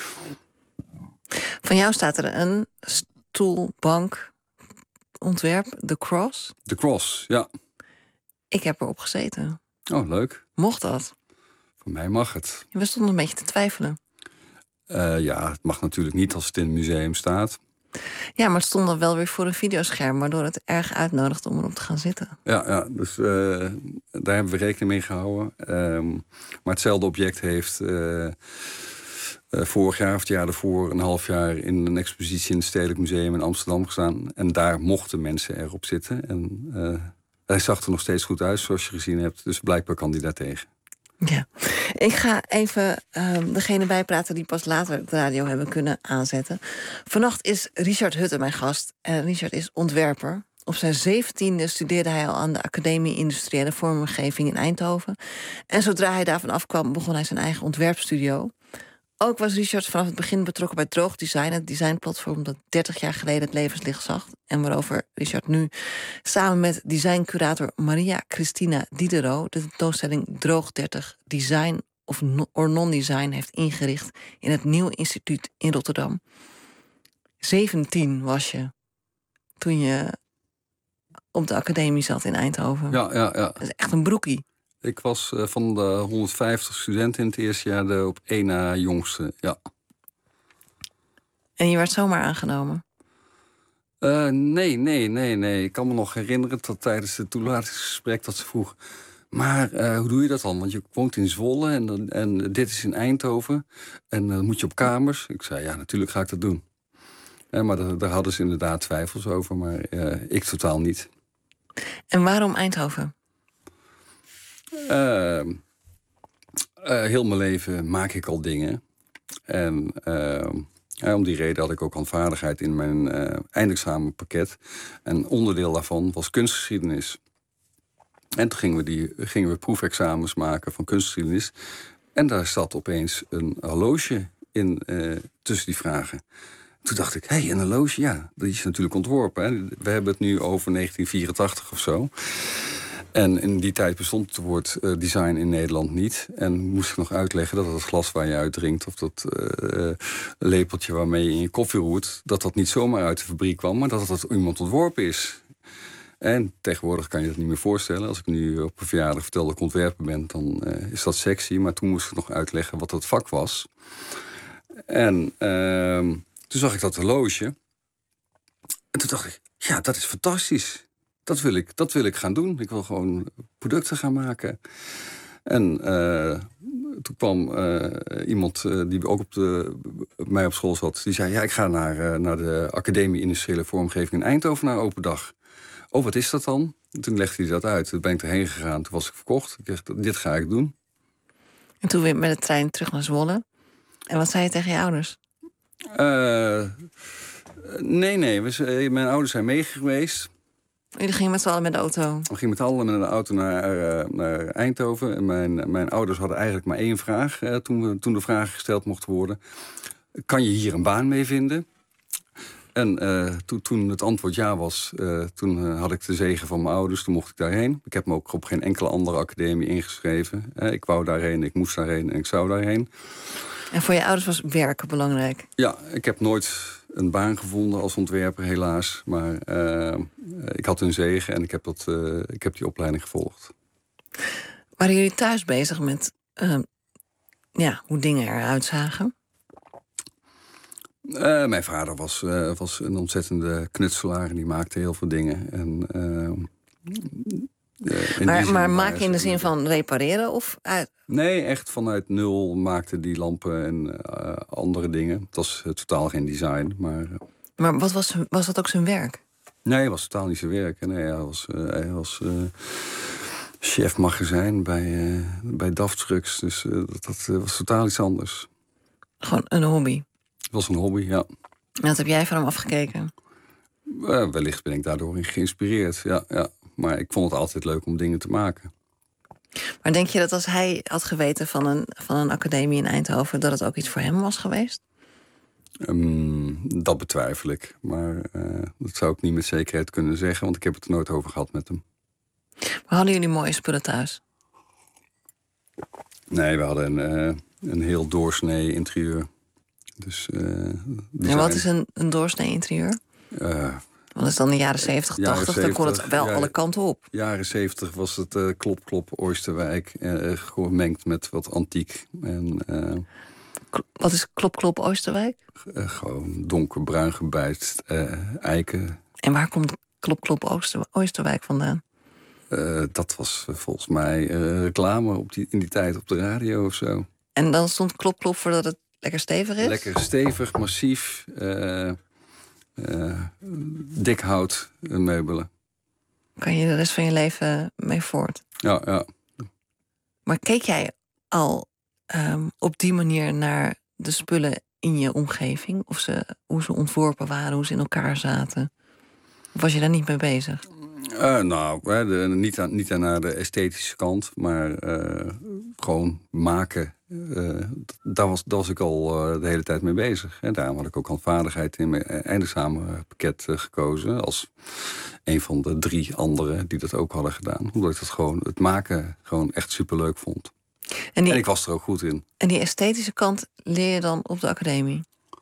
Van jou staat er een stoelbank ontwerp, de Cross. De Cross, ja. Ik heb erop gezeten. Oh, leuk. Mocht dat? Voor mij mag het. We stonden een beetje te twijfelen. Uh, ja, het mag natuurlijk niet als het in het museum staat. Ja, maar het stond dan wel weer voor een videoscherm, waardoor het erg uitnodigt om erop te gaan zitten. Ja, ja dus uh, daar hebben we rekening mee gehouden. Um, maar hetzelfde object heeft uh, uh, vorig jaar of het jaar ervoor een half jaar in een expositie in het Stedelijk Museum in Amsterdam gestaan. En daar mochten mensen erop zitten. En uh, hij zag er nog steeds goed uit, zoals je gezien hebt. Dus blijkbaar kan die daar tegen. Ja, ik ga even uh, degene bijpraten die pas later de radio hebben kunnen aanzetten. Vannacht is Richard Hutte mijn gast. En Richard is ontwerper. Op zijn zeventiende studeerde hij al aan de Academie Industriële Vormgeving in Eindhoven. En zodra hij daarvan afkwam, begon hij zijn eigen ontwerpstudio. Ook was Richard vanaf het begin betrokken bij Droogdesign, het designplatform dat dertig jaar geleden het levenslicht zag. En waarover Richard nu samen met designcurator Maria Cristina Diderot de tentoonstelling Droog dertig Design of or Non-Design heeft ingericht in het Nieuw Instituut in Rotterdam. zeventien was je toen je op de academie zat in Eindhoven. Ja, ja, ja. Dat is echt een broekie. Ik was uh, van de honderdvijftig studenten in het eerste jaar de op één na jongste, ja. En je werd zomaar aangenomen? Uh, nee, nee, nee, nee. Ik kan me nog herinneren dat tijdens het toelatingsgesprek dat ze vroeg, maar uh, hoe doe je dat dan? Want je woont in Zwolle en, en dit is in Eindhoven. En dan uh, moet je op kamers. Ik zei, ja, natuurlijk ga ik dat doen. Ja, maar daar, daar hadden ze inderdaad twijfels over, maar uh, ik totaal niet. En waarom Eindhoven? Uh, uh, heel mijn leven maak ik al dingen. En uh, ja, om die reden had ik ook handvaardigheid in mijn uh, eindexamenpakket. En onderdeel daarvan was kunstgeschiedenis. En toen gingen we, die, gingen we proefexamens maken van kunstgeschiedenis. En daar zat opeens een horloge in uh, tussen die vragen. Toen dacht ik, hé, hey, een horloge, ja, dat is natuurlijk ontworpen. Hè. We hebben het nu over negentien vierentachtig of zo. En in die tijd bestond het woord uh, design in Nederland niet. En moest ik nog uitleggen dat het glas waar je uit drinkt, of dat uh, lepeltje waarmee je in je koffie roert, dat dat niet zomaar uit de fabriek kwam, maar dat dat iemand ontworpen is. En tegenwoordig kan je dat niet meer voorstellen. Als ik nu op een verjaardag vertel dat ik ontwerper ben, dan uh, is dat sexy. Maar toen moest ik nog uitleggen wat dat vak was. En uh, toen zag ik dat horloge. En toen dacht ik, ja, dat is fantastisch. Dat wil ik, dat wil ik gaan doen. Ik wil gewoon producten gaan maken. En uh, toen kwam uh, iemand uh, die ook op de, mij op school zat. Die zei, ja, ik ga naar, uh, naar de Academie Industriële Vormgeving in Eindhoven naar een open dag. Oh, wat is dat dan? En toen legde hij dat uit. Toen ben ik erheen gegaan. Toen was ik verkocht. Ik dacht, dit ga ik doen. En toen weer met de trein terug naar Zwolle. En wat zei je tegen je ouders? Uh, nee, nee. We, mijn ouders zijn mee geweest. Jullie gingen met z'n allen met de auto? We gingen met allen met de auto naar, uh, naar Eindhoven. En mijn, mijn ouders hadden eigenlijk maar één vraag uh, toen, we, toen de vraag gesteld mocht worden. Kan je hier een baan mee vinden? En uh, to, toen het antwoord ja was, uh, toen uh, had ik de zegen van mijn ouders. Toen mocht ik daarheen. Ik heb me ook op geen enkele andere academie ingeschreven. Uh, ik wou daarheen, ik moest daarheen en ik zou daarheen. En voor je ouders was werken belangrijk? Ja, ik heb nooit een baan gevonden als ontwerper, helaas. Maar uh, ik had hun zegen en ik heb, dat, uh, ik heb die opleiding gevolgd. Waren jullie thuis bezig met uh, ja, hoe dingen eruit zagen? Uh, mijn vader was, uh, was een ontzettende knutselaar en die maakte heel veel dingen. En uh, Uh, in maar zin maar waren maak je in de ze- zin van repareren? Of uit... Nee, echt vanuit nul maakte die lampen en uh, andere dingen. Het was uh, totaal geen design, maar... Uh, Maar wat was, was dat ook zijn werk? nee, het was totaal niet zijn werk. Nee, hij was, uh, hij was uh, chef magazijn bij, uh, bij D A F Trucks. Dus uh, dat, dat uh, was totaal iets anders. Gewoon een hobby. Het was een hobby, ja. En dat heb jij van hem afgekeken? Uh, wellicht ben ik daardoor in geïnspireerd, ja, ja. Maar ik vond het altijd leuk om dingen te maken. Maar denk je dat als hij had geweten van een, van een academie in Eindhoven... dat het ook iets voor hem was geweest? Um, dat betwijfel ik. Maar uh, dat zou ik niet met zekerheid kunnen zeggen... want ik heb het er nooit over gehad met hem. Maar hadden jullie mooie spullen thuis? Nee, we hadden een, uh, een heel doorsnee interieur. Dus, uh, en wat is een, een doorsnee interieur? Uh, Want is dan de jaren zeventig, tachtig, dan kon het wel jaren, alle kanten op. Jaren zeventig was het uh, klop, klop, Oosterwijk. Uh, gemengd met wat antiek. En, uh, wat is klop, klop, Oosterwijk? Uh, gewoon donkerbruin gebijtst, uh, eiken. En waar komt klop, klop, Ooster, Oosterwijk vandaan? Uh, dat was uh, volgens mij uh, reclame op die, in die tijd op de radio of zo. En dan stond klop, klop voordat het lekker stevig is? Lekker stevig, massief. Uh, uh, dik hout uh, meubelen. Kan je de rest van je leven mee voort? Ja, ja. Maar keek jij al um, op die manier naar de spullen in je omgeving? Of ze, hoe ze ontworpen waren, hoe ze in elkaar zaten? Of was je daar niet mee bezig? Uh, nou, de, niet, aan, niet aan naar de esthetische kant, maar uh, gewoon maken. Uh, daar, was, daar was ik al uh, de hele tijd mee bezig. Hè. Daarom had ik ook handvaardigheid in mijn eindexamenpakket uh, gekozen. Als een van de drie anderen die dat ook hadden gedaan. Omdat ik dat gewoon, het maken gewoon echt superleuk vond. En, die, en ik was er ook goed in. En die esthetische kant leer je dan op de academie?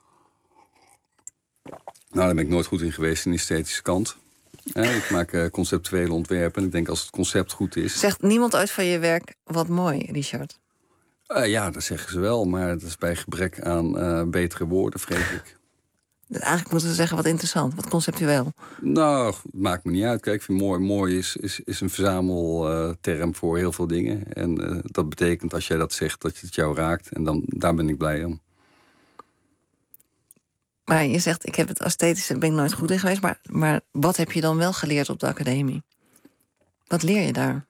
Nou, daar ben ik nooit goed in geweest, in de esthetische kant. Ja, ik maak uh, conceptuele ontwerpen en ik denk als het concept goed is... Zegt niemand uit van je werk wat mooi, Richard? Uh, ja, dat zeggen ze wel, maar dat is bij gebrek aan uh, betere woorden, vrees ik. Eigenlijk moeten ze zeggen wat interessant, wat conceptueel. Nou, het maakt me niet uit. Kijk, ik vind mooi, mooi is, is, is een verzamelterm uh, voor heel veel dingen. En uh, dat betekent als jij dat zegt, dat het jou raakt. En dan, daar ben ik blij om. Maar je zegt, ik heb het esthetische, ben ik nooit goed in geweest. Maar, maar wat heb je dan wel geleerd op de academie? Wat leer je daar?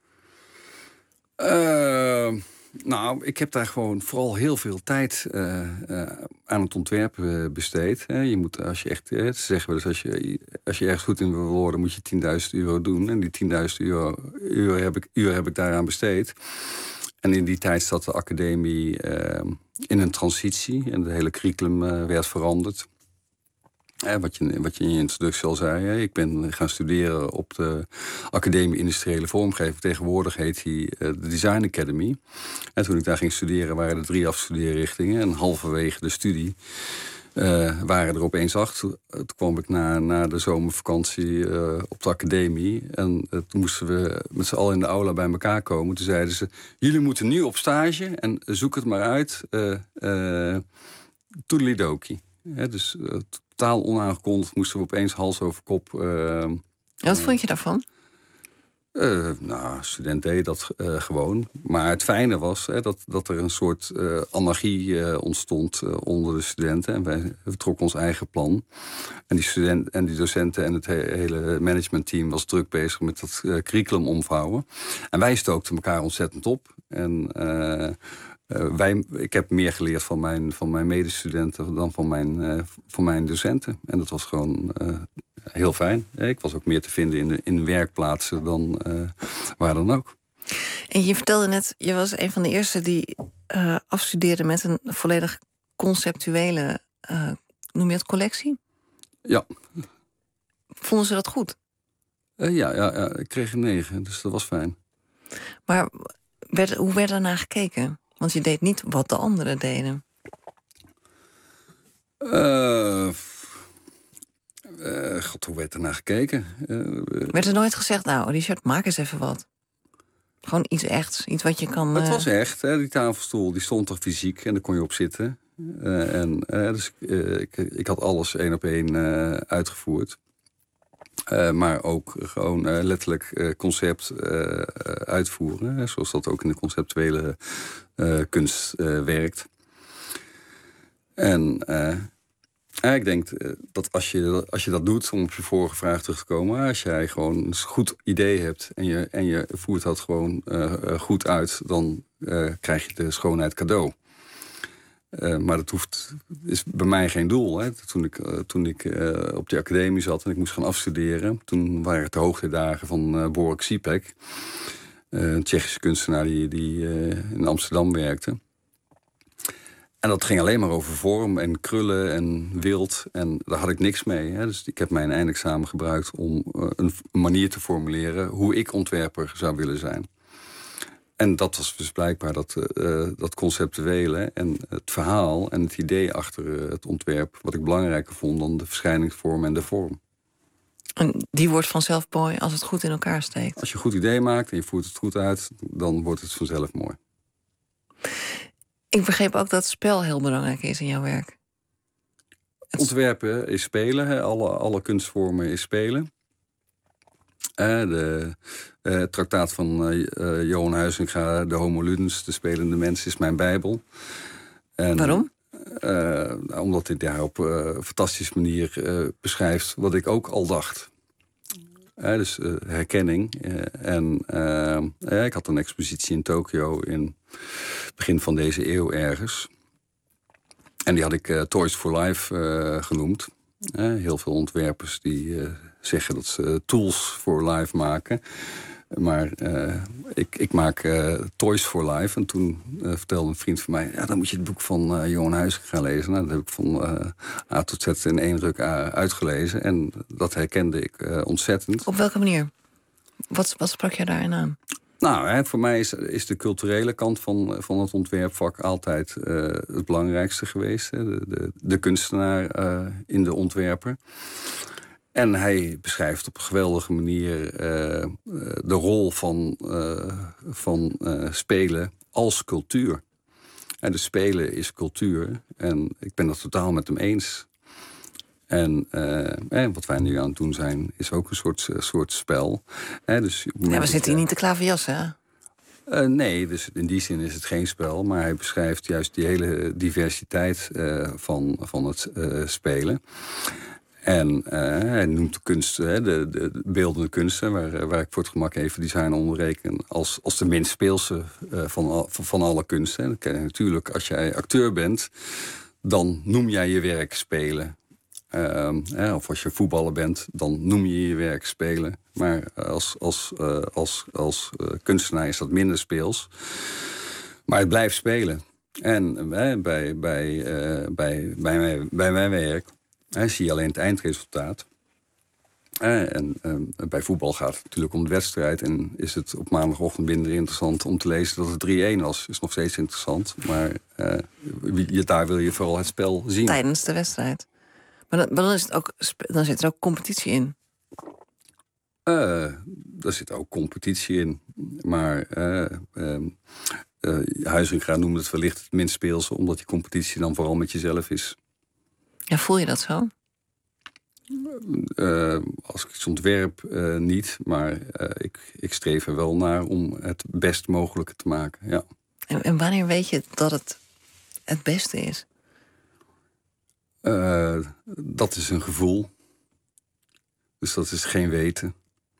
Uh, nou, ik heb daar gewoon vooral heel veel tijd uh, uh, aan het ontwerpen besteed. Hè. Je moet, als je echt, hè, ze zeggen wel eens, als je, als je ergens goed in wil worden, moet je tienduizend euro doen. En die tienduizend euro uur heb, ik, uur heb ik daaraan besteed. En in die tijd zat de academie uh, in een transitie. En het hele curriculum uh, werd veranderd. Eh, wat, je, wat je in je introductie al zei. Hè. Ik ben gaan studeren op de Academie Industriële Vormgeving. Tegenwoordig heet die uh, de Design Academy. En toen ik daar ging studeren waren er drie afstudeerrichtingen. En halverwege de studie uh, waren er opeens acht. Toen kwam ik na, na de zomervakantie uh, op de academie. En uh, toen moesten we met z'n allen in de aula bij elkaar komen. Toen zeiden ze, jullie moeten nu op stage en zoek het maar uit. Uh, uh, Toedelidoki. Ja, dus uh, totaal onaangekondigd moesten we opeens hals over kop... Uh, wat uh, vond je daarvan? Uh, nou, student deed dat uh, gewoon. Maar het fijne was hè, dat, dat er een soort uh, anarchie uh, ontstond uh, onder de studenten. En wij trokken ons eigen plan. En die, student, en die docenten en het he hele managementteam was druk bezig met dat uh, curriculum omvouwen. En wij stookten elkaar ontzettend op. En... Uh, Uh, wij, ik heb meer geleerd van mijn, van mijn medestudenten dan van mijn, uh, van mijn docenten. En dat was gewoon uh, heel fijn. Ik was ook meer te vinden in, de, in werkplaatsen dan uh, waar dan ook. En je vertelde net, je was een van de eerste die uh, afstudeerde met een volledig conceptuele, uh, noem je het, collectie? Ja. Vonden ze dat goed? Uh, ja, ja, ja, ik kreeg een negen, dus dat was fijn. Maar werd, hoe werd daarna gekeken? Want je deed niet wat de anderen deden. Uh, uh, God, hoe werd er naar gekeken? Uh, werd er nooit gezegd, nou, Richard, maak eens even wat? Gewoon iets echts, iets wat je kan... Het uh... was echt, hè, die tafelstoel, die stond er fysiek en daar kon je op zitten. Uh, en, uh, dus uh, ik, ik had alles één op één uh, uitgevoerd. Uh, maar ook gewoon uh, letterlijk uh, concept uh, uitvoeren. Hè, zoals dat ook in de conceptuele uh, kunst uh, werkt. En uh, uh, ik denk uh, dat als je, als je dat doet, om op je vorige vraag terug te komen, als jij gewoon een goed idee hebt en je, en je voert dat gewoon uh, uh, goed uit, dan uh, krijg je de schoonheid cadeau. Uh, maar dat hoeft, is bij mij geen doel. Hè. Toen ik, uh, toen ik uh, op de academie zat en ik moest gaan afstuderen, toen waren het de hoogtijdagen van uh, Boris Sipek, uh, een Tsjechische kunstenaar die, die uh, in Amsterdam werkte. En dat ging alleen maar over vorm en krullen en wild. En daar had ik niks mee. Hè. Dus ik heb mijn eindexamen gebruikt om uh, een manier te formuleren hoe ik ontwerper zou willen zijn. En dat was dus blijkbaar dat, uh, dat conceptuele en het verhaal en het idee achter uh, het ontwerp, wat ik belangrijker vond dan de verschijningsvorm en de vorm. En die wordt vanzelf mooi als het goed in elkaar steekt. Als je een goed idee maakt en je voert het goed uit, dan wordt het vanzelf mooi. Ik begreep ook dat spel heel belangrijk is in jouw werk. Het ontwerpen is spelen, hè. Alle, alle kunstvormen is spelen. Uh, de uh, traktaat van uh, uh, Johan Huizinga, de Homo Ludens, de spelende mens, is mijn bijbel. En, waarom? Uh, omdat hij daar op uh, een fantastische manier uh, beschrijft wat ik ook al dacht. Uh, dus uh, herkenning. Uh, en uh, uh, ik had een expositie in Tokio in het begin van deze eeuw ergens. En die had ik uh, Toys for Life uh, genoemd. Uh, heel veel ontwerpers die uh, zeggen dat ze tools for life maken. Maar uh, ik, ik maak uh, Toys for Life. En toen uh, vertelde een vriend van mij, ja, dan moet je het boek van uh, Johan Huizinga gaan lezen. Nou, dat heb ik van uh, A tot Z in één ruk uh, uitgelezen. En dat herkende ik uh, ontzettend. Op welke manier? Wat, wat sprak je daarin aan? Nou, hè, voor mij is, is de culturele kant van, van het ontwerpvak altijd uh, het belangrijkste geweest. Hè. De, de, de kunstenaar uh, in de ontwerper. En hij beschrijft op een geweldige manier uh, de rol van, uh, van uh, spelen als cultuur. En dus spelen is cultuur. En ik ben dat totaal met hem eens. En uh, wat wij nu aan het doen zijn, is ook een soort, soort spel. Eh, dus ja, we zitten hier niet te klaverjassen, hè? Uh, nee, dus in die zin is het geen spel. Maar hij beschrijft juist die hele diversiteit uh, van, van het uh, spelen. En uh, hij noemt de kunst, uh, de, de beeldende kunsten, waar, waar ik voor het gemak even design onder reken, als, als de minst speelse uh, van, van, van alle kunsten. En natuurlijk, als jij acteur bent, dan noem jij je werk spelen. Uh, ja, of als je voetballer bent, dan noem je je werk spelen. Maar als, als, uh, als, als uh, kunstenaar is dat minder speels. Maar het blijft spelen. En uh, bij, bij, uh, bij, bij, mij, bij mijn werk uh, zie je alleen het eindresultaat. Uh, en uh, bij voetbal gaat het natuurlijk om de wedstrijd. En is het op maandagochtend minder interessant om te lezen dat het drie-een was. Is nog steeds interessant. Maar uh, daar wil je vooral het spel zien. Tijdens de wedstrijd. Maar dan, maar dan, is het ook, dan zit er ook competitie in. Uh, er zit ook competitie in. Maar uh, uh, uh, Huizinga noemde het wellicht het minst speelse, omdat die competitie dan vooral met jezelf is. Ja, voel je dat zo? Uh, als ik iets ontwerp, uh, niet. Maar uh, ik, ik streef er wel naar om het best mogelijke te maken. Ja. En, en wanneer weet je dat het het beste is? Uh, dat is een gevoel. Dus dat is geen weten.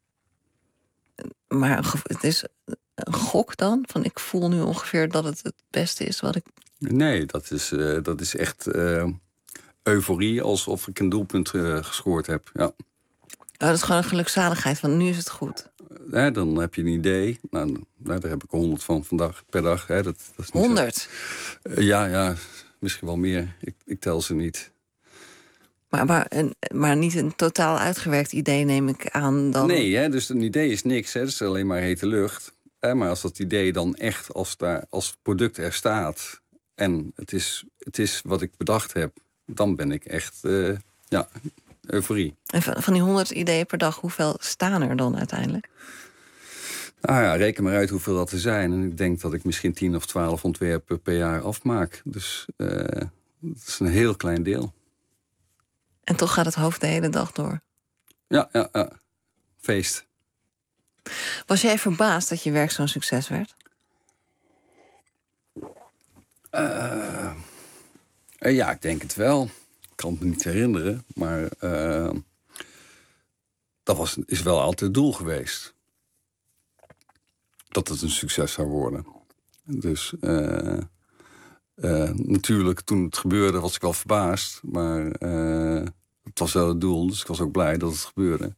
Maar het is een gok dan? Van ik voel nu ongeveer dat het het beste is wat ik... Nee, dat is, uh, dat is echt uh, euforie, alsof ik een doelpunt uh, gescoord heb. Ja. Oh, dat is gewoon een gelukzaligheid, want nu is het goed. Uh, dan heb je een idee. Nou, nou, daar heb ik honderd van vandaag per dag. Hè. Dat, dat is niet honderd? Uh, ja, ja, misschien wel meer. Ik, ik tel ze niet. Maar, maar, een, maar niet een totaal uitgewerkt idee, neem ik aan dan... Nee, hè, dus een idee is niks. Hè, het is alleen maar hete lucht. Hè, maar als dat idee dan echt als, daar, als product er staat... en het is, het is wat ik bedacht heb... dan ben ik echt, uh, ja, euforie. En van, van die honderd ideeën per dag, hoeveel staan er dan uiteindelijk? Nou ja, reken maar uit hoeveel dat er zijn. En ik denk dat ik misschien tien of twaalf ontwerpen per jaar afmaak. Dus uh, dat is een heel klein deel. En toch gaat het hoofd de hele dag door? Ja, ja, ja. Feest. Was jij verbaasd dat je werk zo'n succes werd? Uh, uh, ja, ik denk het wel. Ik kan het me niet herinneren. Maar uh, dat was, is wel altijd het doel geweest. Dat het een succes zou worden. Dus uh, uh, natuurlijk, toen het gebeurde, was ik wel verbaasd. Maar uh, het was wel het doel, dus ik was ook blij dat het gebeurde.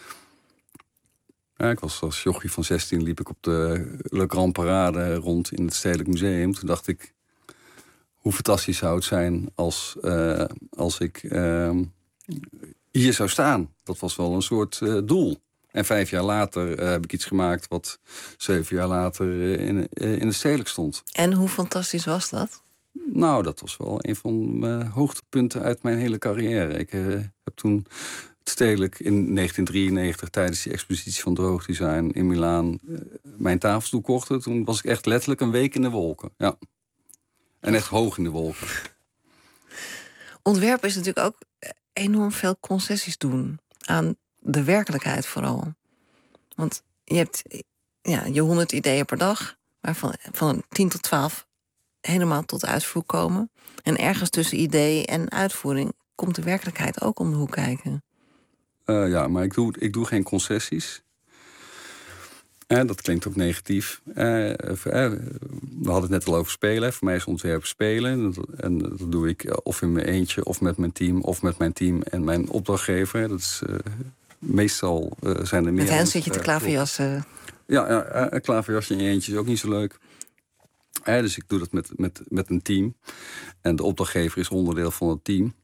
Ja, ik was als jochie van zestien, liep ik op de Le Grand Parade rond in het Stedelijk Museum. Toen dacht ik, hoe fantastisch zou het zijn als, uh, als ik uh, hier zou staan. Dat was wel een soort uh, doel. En vijf jaar later uh, heb ik iets gemaakt wat zeven jaar later uh, in, uh, in het Stedelijk stond. En hoe fantastisch was dat? Nou, dat was wel een van mijn hoogtepunten uit mijn hele carrière. Ik uh, heb toen het Stedelijk in negentien drieënnegentig... tijdens die expositie van droogdesign in Milaan uh, mijn tafelstoel kochten. Toen was ik echt letterlijk een week in de wolken. Ja. En echt hoog in de wolken. Ontwerpen is natuurlijk ook enorm veel concessies doen. Aan de werkelijkheid vooral. Want je hebt ja, je honderd ideeën per dag. Waarvan van tien tot twaalf helemaal tot uitvoer komen. En ergens tussen idee en uitvoering komt de werkelijkheid ook om de hoek kijken. Uh, ja, maar ik doe, ik doe geen concessies. Eh, dat klinkt ook negatief. Eh, eh, we hadden het net al over spelen. Voor mij is ontwerpen spelen. En dat doe ik of in mijn eentje, of met mijn team, of met mijn team en mijn opdrachtgever. Dat is, uh, meestal uh, zijn er meer... Met hen zit je te klaverjassen. Ja, ja, een klaverjasje in je eentje is ook niet zo leuk. Eh, dus ik doe dat met, met, met een team. En de opdrachtgever is onderdeel van het team.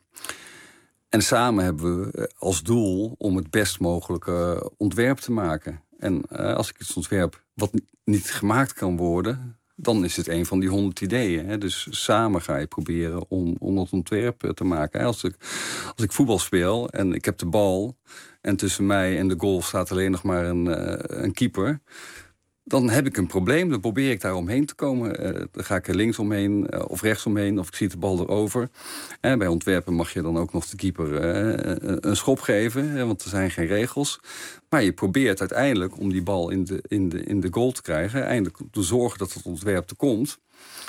En samen hebben we als doel om het best mogelijke ontwerp te maken. En uh, als ik iets ontwerp wat niet gemaakt kan worden, dan is het een van die honderd ideeën. Hè. Dus samen ga je proberen om, om dat ontwerp te maken. Als ik, als ik voetbal speel en ik heb de bal en tussen mij en de goal staat alleen nog maar een, uh, een keeper, dan heb ik een probleem. Dan probeer ik daar omheen te komen. Uh, dan ga ik er links omheen uh, of rechts omheen, of ik zie de bal erover. Uh, bij ontwerpen mag je dan ook nog de keeper uh, een schop geven, uh, want er zijn geen regels. Maar je probeert uiteindelijk om die bal in de, in de, in de goal te krijgen. Eindelijk te zorgen dat het ontwerp er komt.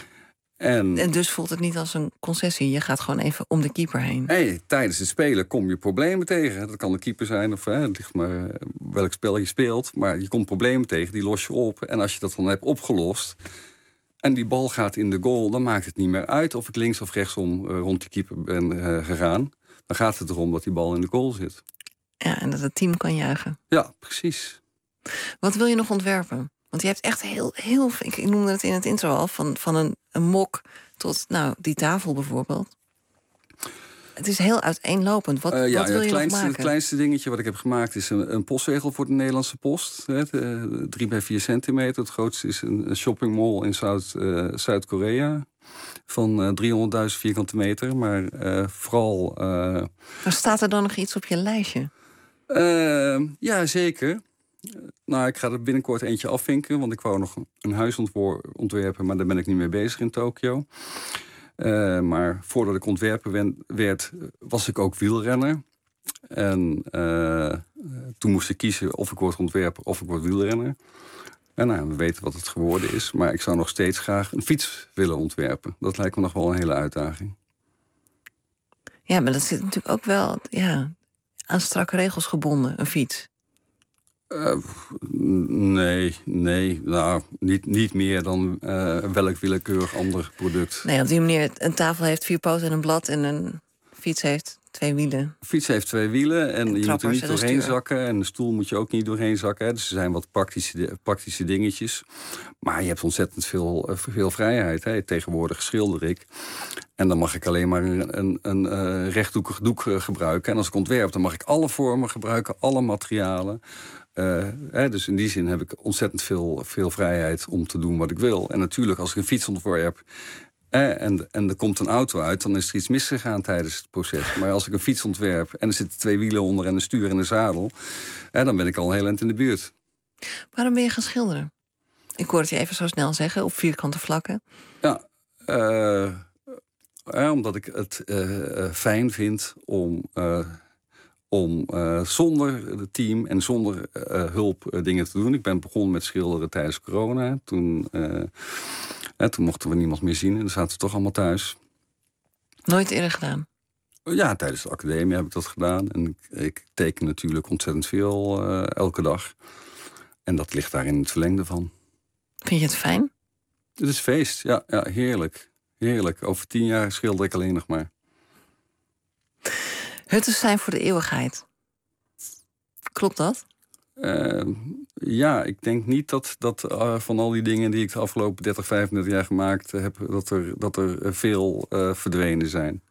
En, en dus voelt het niet als een concessie. Je gaat gewoon even om de keeper heen. Hey, tijdens het spelen kom je problemen tegen. Dat kan de keeper zijn of hè, het ligt maar welk spel je speelt. Maar je komt problemen tegen, die los je op. En als je dat dan hebt opgelost en die bal gaat in de goal, dan maakt het niet meer uit of ik links of rechtsom uh, rond die keeper ben uh, gegaan. Dan gaat het erom dat die bal in de goal zit. Ja, en dat het team kan juichen. Ja, precies. Wat wil je nog ontwerpen? Want je hebt echt heel, heel... Ik noemde het in het intro al, van, van een, een mok tot nou, die tafel bijvoorbeeld. Het is heel uiteenlopend. Wat, uh, ja, wat wil het je kleinste, nog maken? Het kleinste dingetje wat ik heb gemaakt is een, een postzegel voor de Nederlandse Post. Hè, de, drie bij vier centimeter. Het grootste is een, een shoppingmall in Zuid, uh, Zuid-Korea. Van uh, driehonderdduizend vierkante meter. Maar uh, vooral... Uh, maar staat er dan nog iets op je lijstje? Uh, ja, zeker. Nou, ik ga er binnenkort eentje afvinken, want ik wou nog een huis ontwerpen, maar daar ben ik niet mee bezig in Tokio. Uh, maar voordat ik ontwerper werd, was ik ook wielrenner. En uh, toen moest ik kiezen of ik word ontwerper of ik word wielrenner. En nou, we weten wat het geworden is, maar ik zou nog steeds graag een fiets willen ontwerpen. Dat lijkt me nog wel een hele uitdaging. Ja, maar dat zit natuurlijk ook wel ja, aan strakke regels gebonden, een fiets. Uh, nee, nee. Nou, niet, niet meer dan uh, welk willekeurig ander product. Nee, op die manier, een tafel heeft vier poten en een blad en een fiets heeft twee wielen. Een fiets heeft twee wielen en, en je moet er niet doorheen zakken. En de stoel moet je ook niet doorheen zakken. Hè. Dus er zijn wat praktische, praktische dingetjes. Maar je hebt ontzettend veel, veel vrijheid. Hè. Tegenwoordig schilder ik. En dan mag ik alleen maar een, een, een uh, rechthoekig doek uh, gebruiken. En als ik ontwerp, dan mag ik alle vormen gebruiken, alle materialen. Uh, hè, dus in die zin heb ik ontzettend veel, veel vrijheid om te doen wat ik wil. En natuurlijk, als ik een fiets ontwerp eh, en, en er komt een auto uit, dan is er iets misgegaan tijdens het proces. Maar als ik een fiets ontwerp en er zitten twee wielen onder en een stuur en een zadel, eh, dan ben ik al een heel eind in de buurt. Waarom ben je gaan schilderen? Ik hoor het je even zo snel zeggen, op vierkante vlakken. Ja, uh, uh, omdat ik het uh, uh, fijn vind om... Uh, om uh, zonder het team en zonder uh, hulp uh, dingen te doen. Ik ben begonnen met schilderen tijdens corona. Toen, uh, hè, toen mochten we niemand meer zien en dan zaten we toch allemaal thuis. Nooit eerder gedaan? Ja, tijdens de academie heb ik dat gedaan. En ik, ik teken natuurlijk ontzettend veel uh, elke dag. En dat ligt daar in het verlengde van. Vind je het fijn? Het is feest, ja, ja heerlijk. Heerlijk. Over tien jaar schilder ik alleen nog maar. Hutten zijn voor de eeuwigheid. Klopt dat? Uh, ja, ik denk niet dat, dat uh, van al die dingen die ik de afgelopen dertig, vijfendertig jaar gemaakt heb, dat er, dat er veel uh, verdwenen zijn.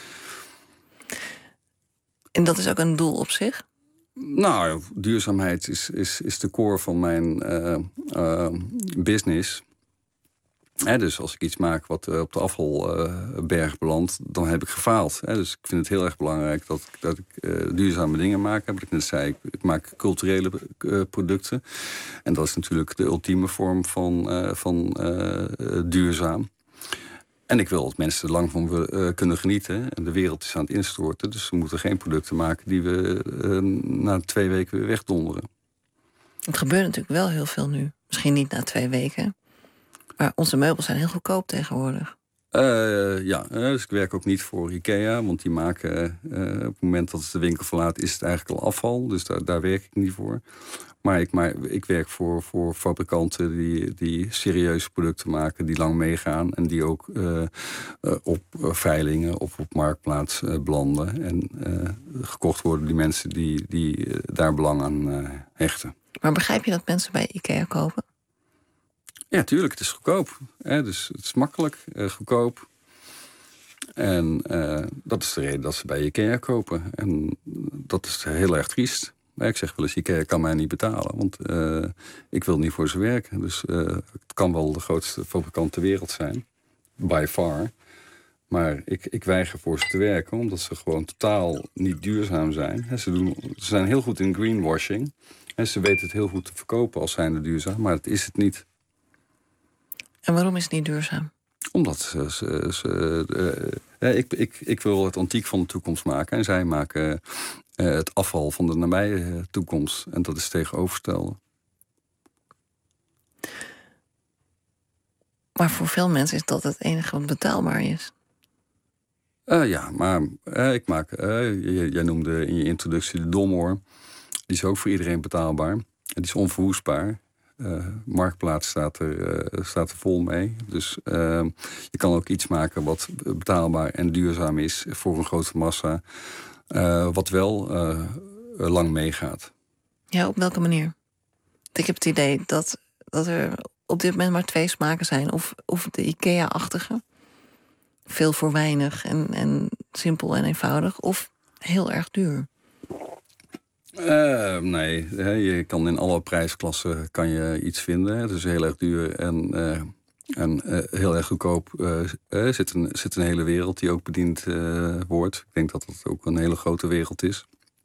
En dat is ook een doel op zich? Nou, duurzaamheid is, is, is de core van mijn uh, uh, business. He, dus als ik iets maak wat uh, op de afvalberg uh, belandt, dan heb ik gefaald. He, dus ik vind het heel erg belangrijk dat, dat ik uh, duurzame dingen maak. Wat ik net zei, ik, ik maak culturele uh, producten. En dat is natuurlijk de ultieme vorm van, uh, van uh, duurzaam. En ik wil dat mensen er lang van uh, kunnen genieten. En de wereld is aan het instorten. Dus we moeten geen producten maken die we uh, na twee weken weer wegdonderen. Het gebeurt natuurlijk wel heel veel nu. Misschien niet na twee weken. Maar onze meubels zijn heel goedkoop tegenwoordig. Uh, ja, dus ik werk ook niet voor IKEA. Want die maken, uh, op het moment dat het de winkel verlaat, is het eigenlijk al afval. Dus daar, daar werk ik niet voor. Maar ik, maar ik werk voor, voor fabrikanten die, die serieuze producten maken, die lang meegaan. En die ook uh, uh, op veilingen of op marktplaats uh, belanden. En uh, gekocht worden die mensen die, die uh, daar belang aan uh, hechten. Maar begrijp je dat mensen bij IKEA kopen? Ja, tuurlijk. Het is goedkoop. Hè? Dus het is makkelijk, uh, goedkoop. En uh, dat is de reden dat ze bij IKEA kopen. En dat is heel erg triest. Maar ik zeg wel eens, IKEA kan mij niet betalen. Want uh, ik wil niet voor ze werken. Dus uh, het kan wel de grootste fabrikant ter wereld zijn. By far. Maar ik, ik weiger voor ze te werken. Omdat ze gewoon totaal niet duurzaam zijn. En ze, doen, ze zijn heel goed in greenwashing. En ze weten het heel goed te verkopen als zijnde duurzaam. Maar het is het niet. En waarom is het niet duurzaam? Omdat ze... ze, ze uh, ik, ik, ik wil het antiek van de toekomst maken. En zij maken uh, het afval van de nabije toekomst. En dat is tegenovergestelde. Maar voor veel mensen is dat het enige wat betaalbaar is. Uh, ja, maar uh, ik maak... Uh, jij noemde in je introductie de Domoor. Die is ook voor iedereen betaalbaar. En die is onverwoestbaar. Uh, Marktplaats staat er, uh, staat er vol mee. Dus uh, je kan ook iets maken wat betaalbaar en duurzaam is voor een grote massa. Uh, wat wel uh, lang meegaat. Ja, op welke manier? Ik heb het idee dat, dat er op dit moment maar twee smaken zijn. Of, of de IKEA-achtige. Veel voor weinig en, en simpel en eenvoudig. Of heel erg duur. Uh, nee, hè, je kan in alle prijsklassen kan je iets vinden. Het is heel erg duur en, uh, en uh, heel erg goedkoop. Er uh, zit, een, zit een hele wereld die ook bediend uh, wordt. Ik denk dat het ook een hele grote wereld is.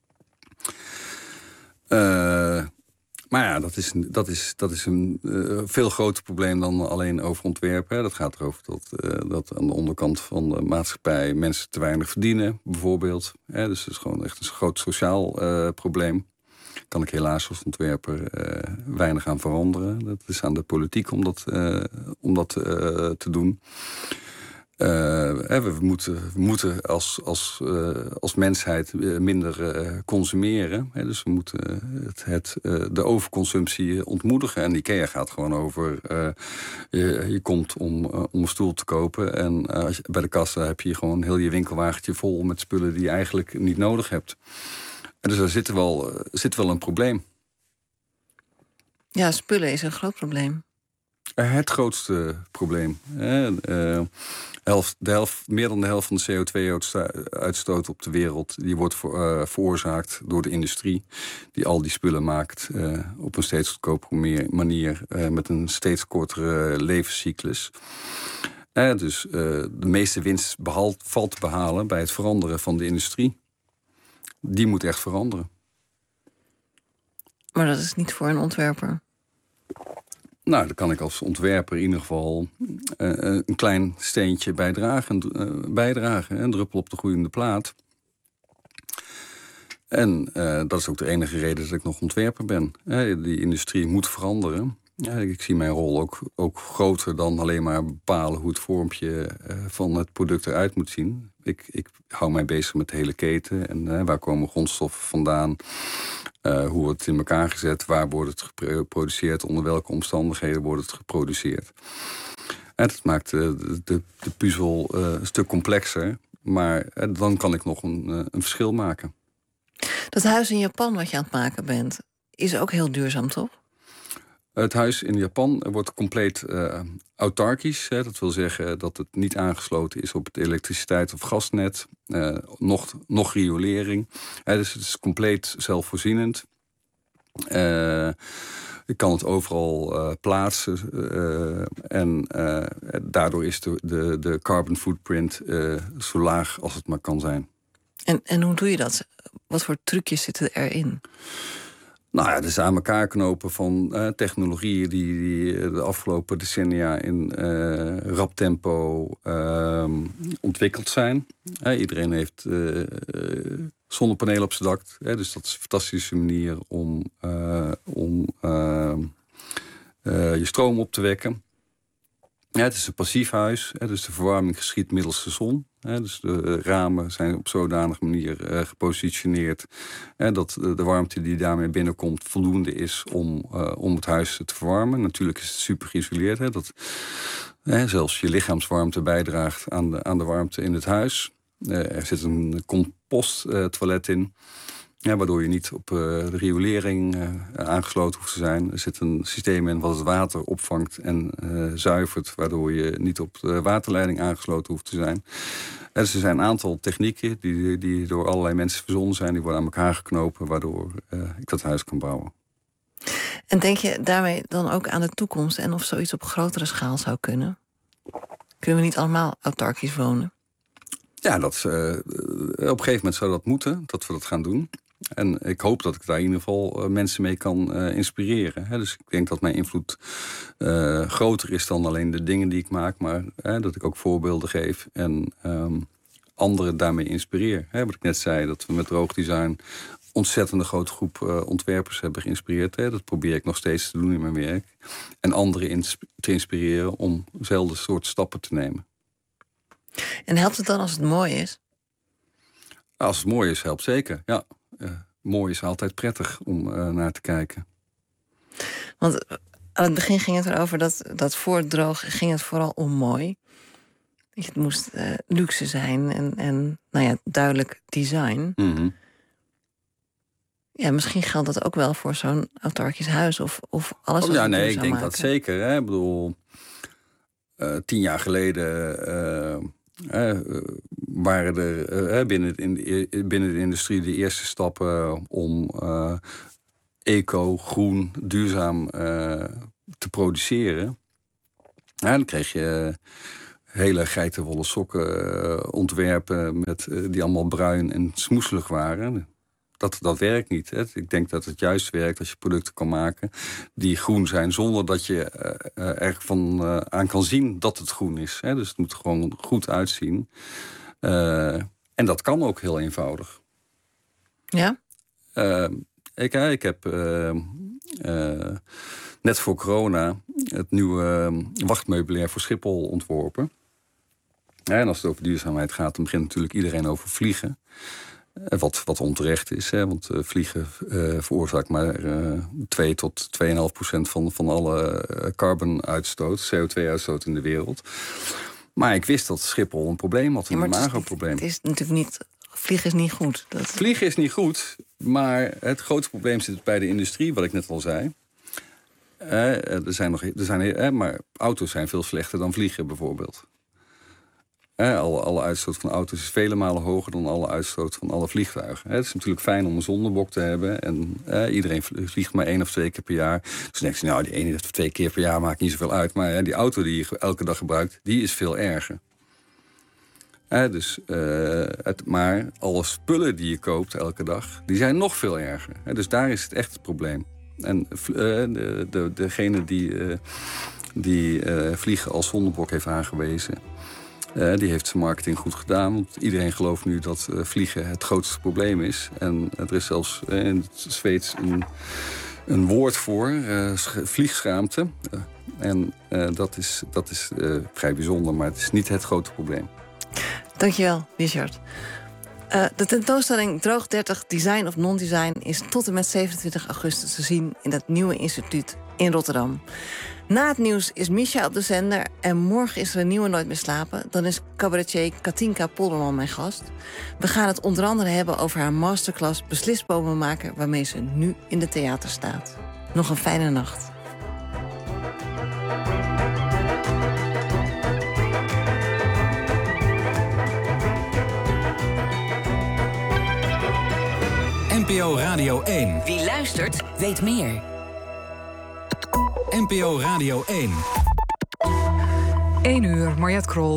Uh, maar ja, dat is, dat is, dat is een uh, veel groter probleem dan alleen over ontwerpen. Dat gaat erover dat, uh, dat aan de onderkant van de maatschappij mensen te weinig verdienen, bijvoorbeeld. Hè, dus het is gewoon echt een groot sociaal uh, probleem. Kan ik helaas als ontwerper uh, weinig aan veranderen. Dat is aan de politiek om dat, uh, om dat uh, te doen. Uh, we, moeten, we moeten als, als, uh, als mensheid minder uh, consumeren. Hè, dus we moeten het, het, uh, de overconsumptie ontmoedigen. En IKEA gaat gewoon over... Uh, je, je komt om, uh, om een stoel te kopen. En uh, als je, bij de kassa heb je gewoon heel je winkelwagentje vol met spullen die je eigenlijk niet nodig hebt. En dus er zit wel, uh, zit wel een probleem. Ja, spullen is een groot probleem. Het grootste probleem. Hè. Uh, helft, de helft, meer dan de helft van de C O twee uitstoot op de wereld... die wordt voor, uh, veroorzaakt door de industrie... die al die spullen maakt uh, op een steeds goedkopere manier... Uh, met een steeds kortere levenscyclus. Uh, dus uh, de meeste winst behaalt, valt te behalen bij het veranderen van de industrie. Die moet echt veranderen. Maar dat is niet voor een ontwerper. Nou, daar kan ik als ontwerper in ieder geval uh, een klein steentje bijdragen. Uh, bijdragen een druppel op de groeiende plaat. En uh, dat is ook de enige reden dat ik nog ontwerper ben. Uh, die industrie moet veranderen. Ja, ik zie mijn rol ook, ook groter dan alleen maar bepalen hoe het vormpje uh, van het product eruit moet zien. Ik, ik hou mij bezig met de hele keten. En uh, waar komen grondstoffen vandaan? Uh, hoe wordt het in elkaar gezet? Waar wordt het geproduceerd? Onder welke omstandigheden wordt het geproduceerd? En dat maakt uh, de, de, de puzzel uh, een stuk complexer. Maar uh, dan kan ik nog een, uh, een verschil maken. Dat huis in Japan wat je aan het maken bent, is ook heel duurzaam, toch? Het huis in Japan wordt compleet uh, autarkisch. Hè. Dat wil zeggen dat het niet aangesloten is op het elektriciteit- of gasnet. Uh, nog, nog riolering. Hè, dus het is compleet zelfvoorzienend. Uh, ik kan het overal uh, plaatsen. Uh, en uh, daardoor is de, de, de carbon footprint uh, zo laag als het maar kan zijn. En, en hoe doe je dat? Wat voor trucjes zitten erin? Nou ja, dus aan elkaar knopen van uh, technologieën die, die de afgelopen decennia in uh, rap tempo uh, ontwikkeld zijn. Uh, iedereen heeft uh, uh, zonnepanelen op zijn dak. Uh, dus dat is een fantastische manier om, uh, om uh, uh, je stroom op te wekken. Ja, het is een passief huis, hè, dus de verwarming geschiet middels de zon. Hè, dus de ramen zijn op zodanige manier uh, gepositioneerd hè, dat de, de warmte die daarmee binnenkomt voldoende is om, uh, om het huis te verwarmen. Natuurlijk is het super geïsoleerd, hè, dat hè, zelfs je lichaamswarmte bijdraagt aan de, aan de warmte in het huis. Uh, er zit een composttoilet uh, in. Ja, waardoor je niet op uh, de riolering uh, aangesloten hoeft te zijn. Er zit een systeem in wat het water opvangt en uh, zuivert, waardoor je niet op de waterleiding aangesloten hoeft te zijn. En dus er zijn een aantal technieken die, die door allerlei mensen verzonnen zijn. Die worden aan elkaar geknopen, waardoor uh, ik dat huis kan bouwen. En denk je daarmee dan ook aan de toekomst en of zoiets op grotere schaal zou kunnen? Kunnen we niet allemaal autarkisch wonen? Ja, dat, uh, op een gegeven moment zou dat moeten, dat we dat gaan doen. En ik hoop dat ik daar in ieder geval uh, mensen mee kan uh, inspireren. Hè. Dus ik denk dat mijn invloed uh, groter is dan alleen de dingen die ik maak, maar uh, dat ik ook voorbeelden geef en um, anderen daarmee inspireer. Hè. Wat ik net zei, dat we met droogdesign ontzettende grote groep uh, ontwerpers hebben geïnspireerd. Hè. Dat probeer ik nog steeds te doen in mijn werk. En anderen ins- te inspireren om dezelfde soort stappen te nemen. En helpt het dan als het mooi is? Als het mooi is, helpt zeker, ja. Uh, mooi is altijd prettig om uh, naar te kijken. Want aan het begin ging het erover dat, dat voor het droog ging het vooral om mooi. Het moest uh, luxe zijn en, en nou ja, duidelijk design. Mm-hmm. Ja, misschien geldt dat ook wel voor zo'n autarkisch huis of, of alles wat oh, ja, nee, ik denk maken. dat zeker. Hè. Ik bedoel, uh, tien jaar geleden uh, uh, waren er uh, binnen, in de, binnen de industrie de eerste stappen om uh, eco, groen, duurzaam uh, te produceren. Ja, dan kreeg je hele geitenwolle sokken uh, ontwerpen met, uh, die allemaal bruin en smoeselig waren. Dat, dat werkt niet. Hè. Ik denk dat het juist werkt als je producten kan maken die groen zijn, zonder dat je uh, er van uh, aan kan zien dat het groen is. Hè. Dus het moet gewoon goed uitzien. Uh, en dat kan ook heel eenvoudig. Ja? Uh, ik, uh, ik heb uh, uh, net voor corona het nieuwe uh, wachtmeubilair voor Schiphol ontworpen. Ja, en als het over duurzaamheid gaat, dan begint natuurlijk iedereen over vliegen. Wat, wat onterecht is, hè, want uh, vliegen uh, veroorzaakt maar uh, twee tot twee komma vijf procent van, van alle uh, carbon-uitstoot, C O twee uitstoot in de wereld. Maar ik wist dat Schiphol een probleem had, een ja, imagoprobleem. Het is natuurlijk niet, vliegen is niet goed. Dat... Vliegen is niet goed, maar het grootste probleem zit bij de industrie, wat ik net al zei. Uh, er zijn nog, er zijn, uh, maar auto's zijn veel slechter dan vliegen bijvoorbeeld. Eh, alle, alle uitstoot van auto's is vele malen hoger dan alle uitstoot van alle vliegtuigen. Eh, het is natuurlijk fijn om een zondebok te hebben. En eh, iedereen vliegt maar één of twee keer per jaar. Dus dan denk je, nou, die één of twee keer per jaar maakt niet zoveel uit. Maar eh, die auto die je elke dag gebruikt, die is veel erger. Eh, dus, uh, het, maar alle spullen die je koopt elke dag, die zijn nog veel erger. Eh, dus daar is het echt het probleem. En uh, de, de, degene die, uh, die uh, vliegen als zondebok heeft aangewezen, Uh, die heeft zijn marketing goed gedaan. Want iedereen gelooft nu dat uh, vliegen het grootste probleem is. En uh, er is zelfs uh, in het Zweeds een, een woord voor, uh, vliegschaamte. Uh, en uh, dat is, dat is uh, vrij bijzonder, maar het is niet het grote probleem. Dankjewel, Richard. Uh, de tentoonstelling Droog dertig, Design of Non-Design is tot en met zevenentwintig augustus te zien in het Nieuwe Instituut in Rotterdam. Na het nieuws is Misha op de zender en morgen is er een nieuwe Nooit meer slapen. Dan is cabaretier Katinka Polderman mijn gast. We gaan het onder andere hebben over haar masterclass Beslisbomen maken, waarmee ze nu in de theater staat. Nog een fijne nacht. N P O Radio één. Wie luistert, weet meer. N P O Radio één. één uur, Mariette Krol.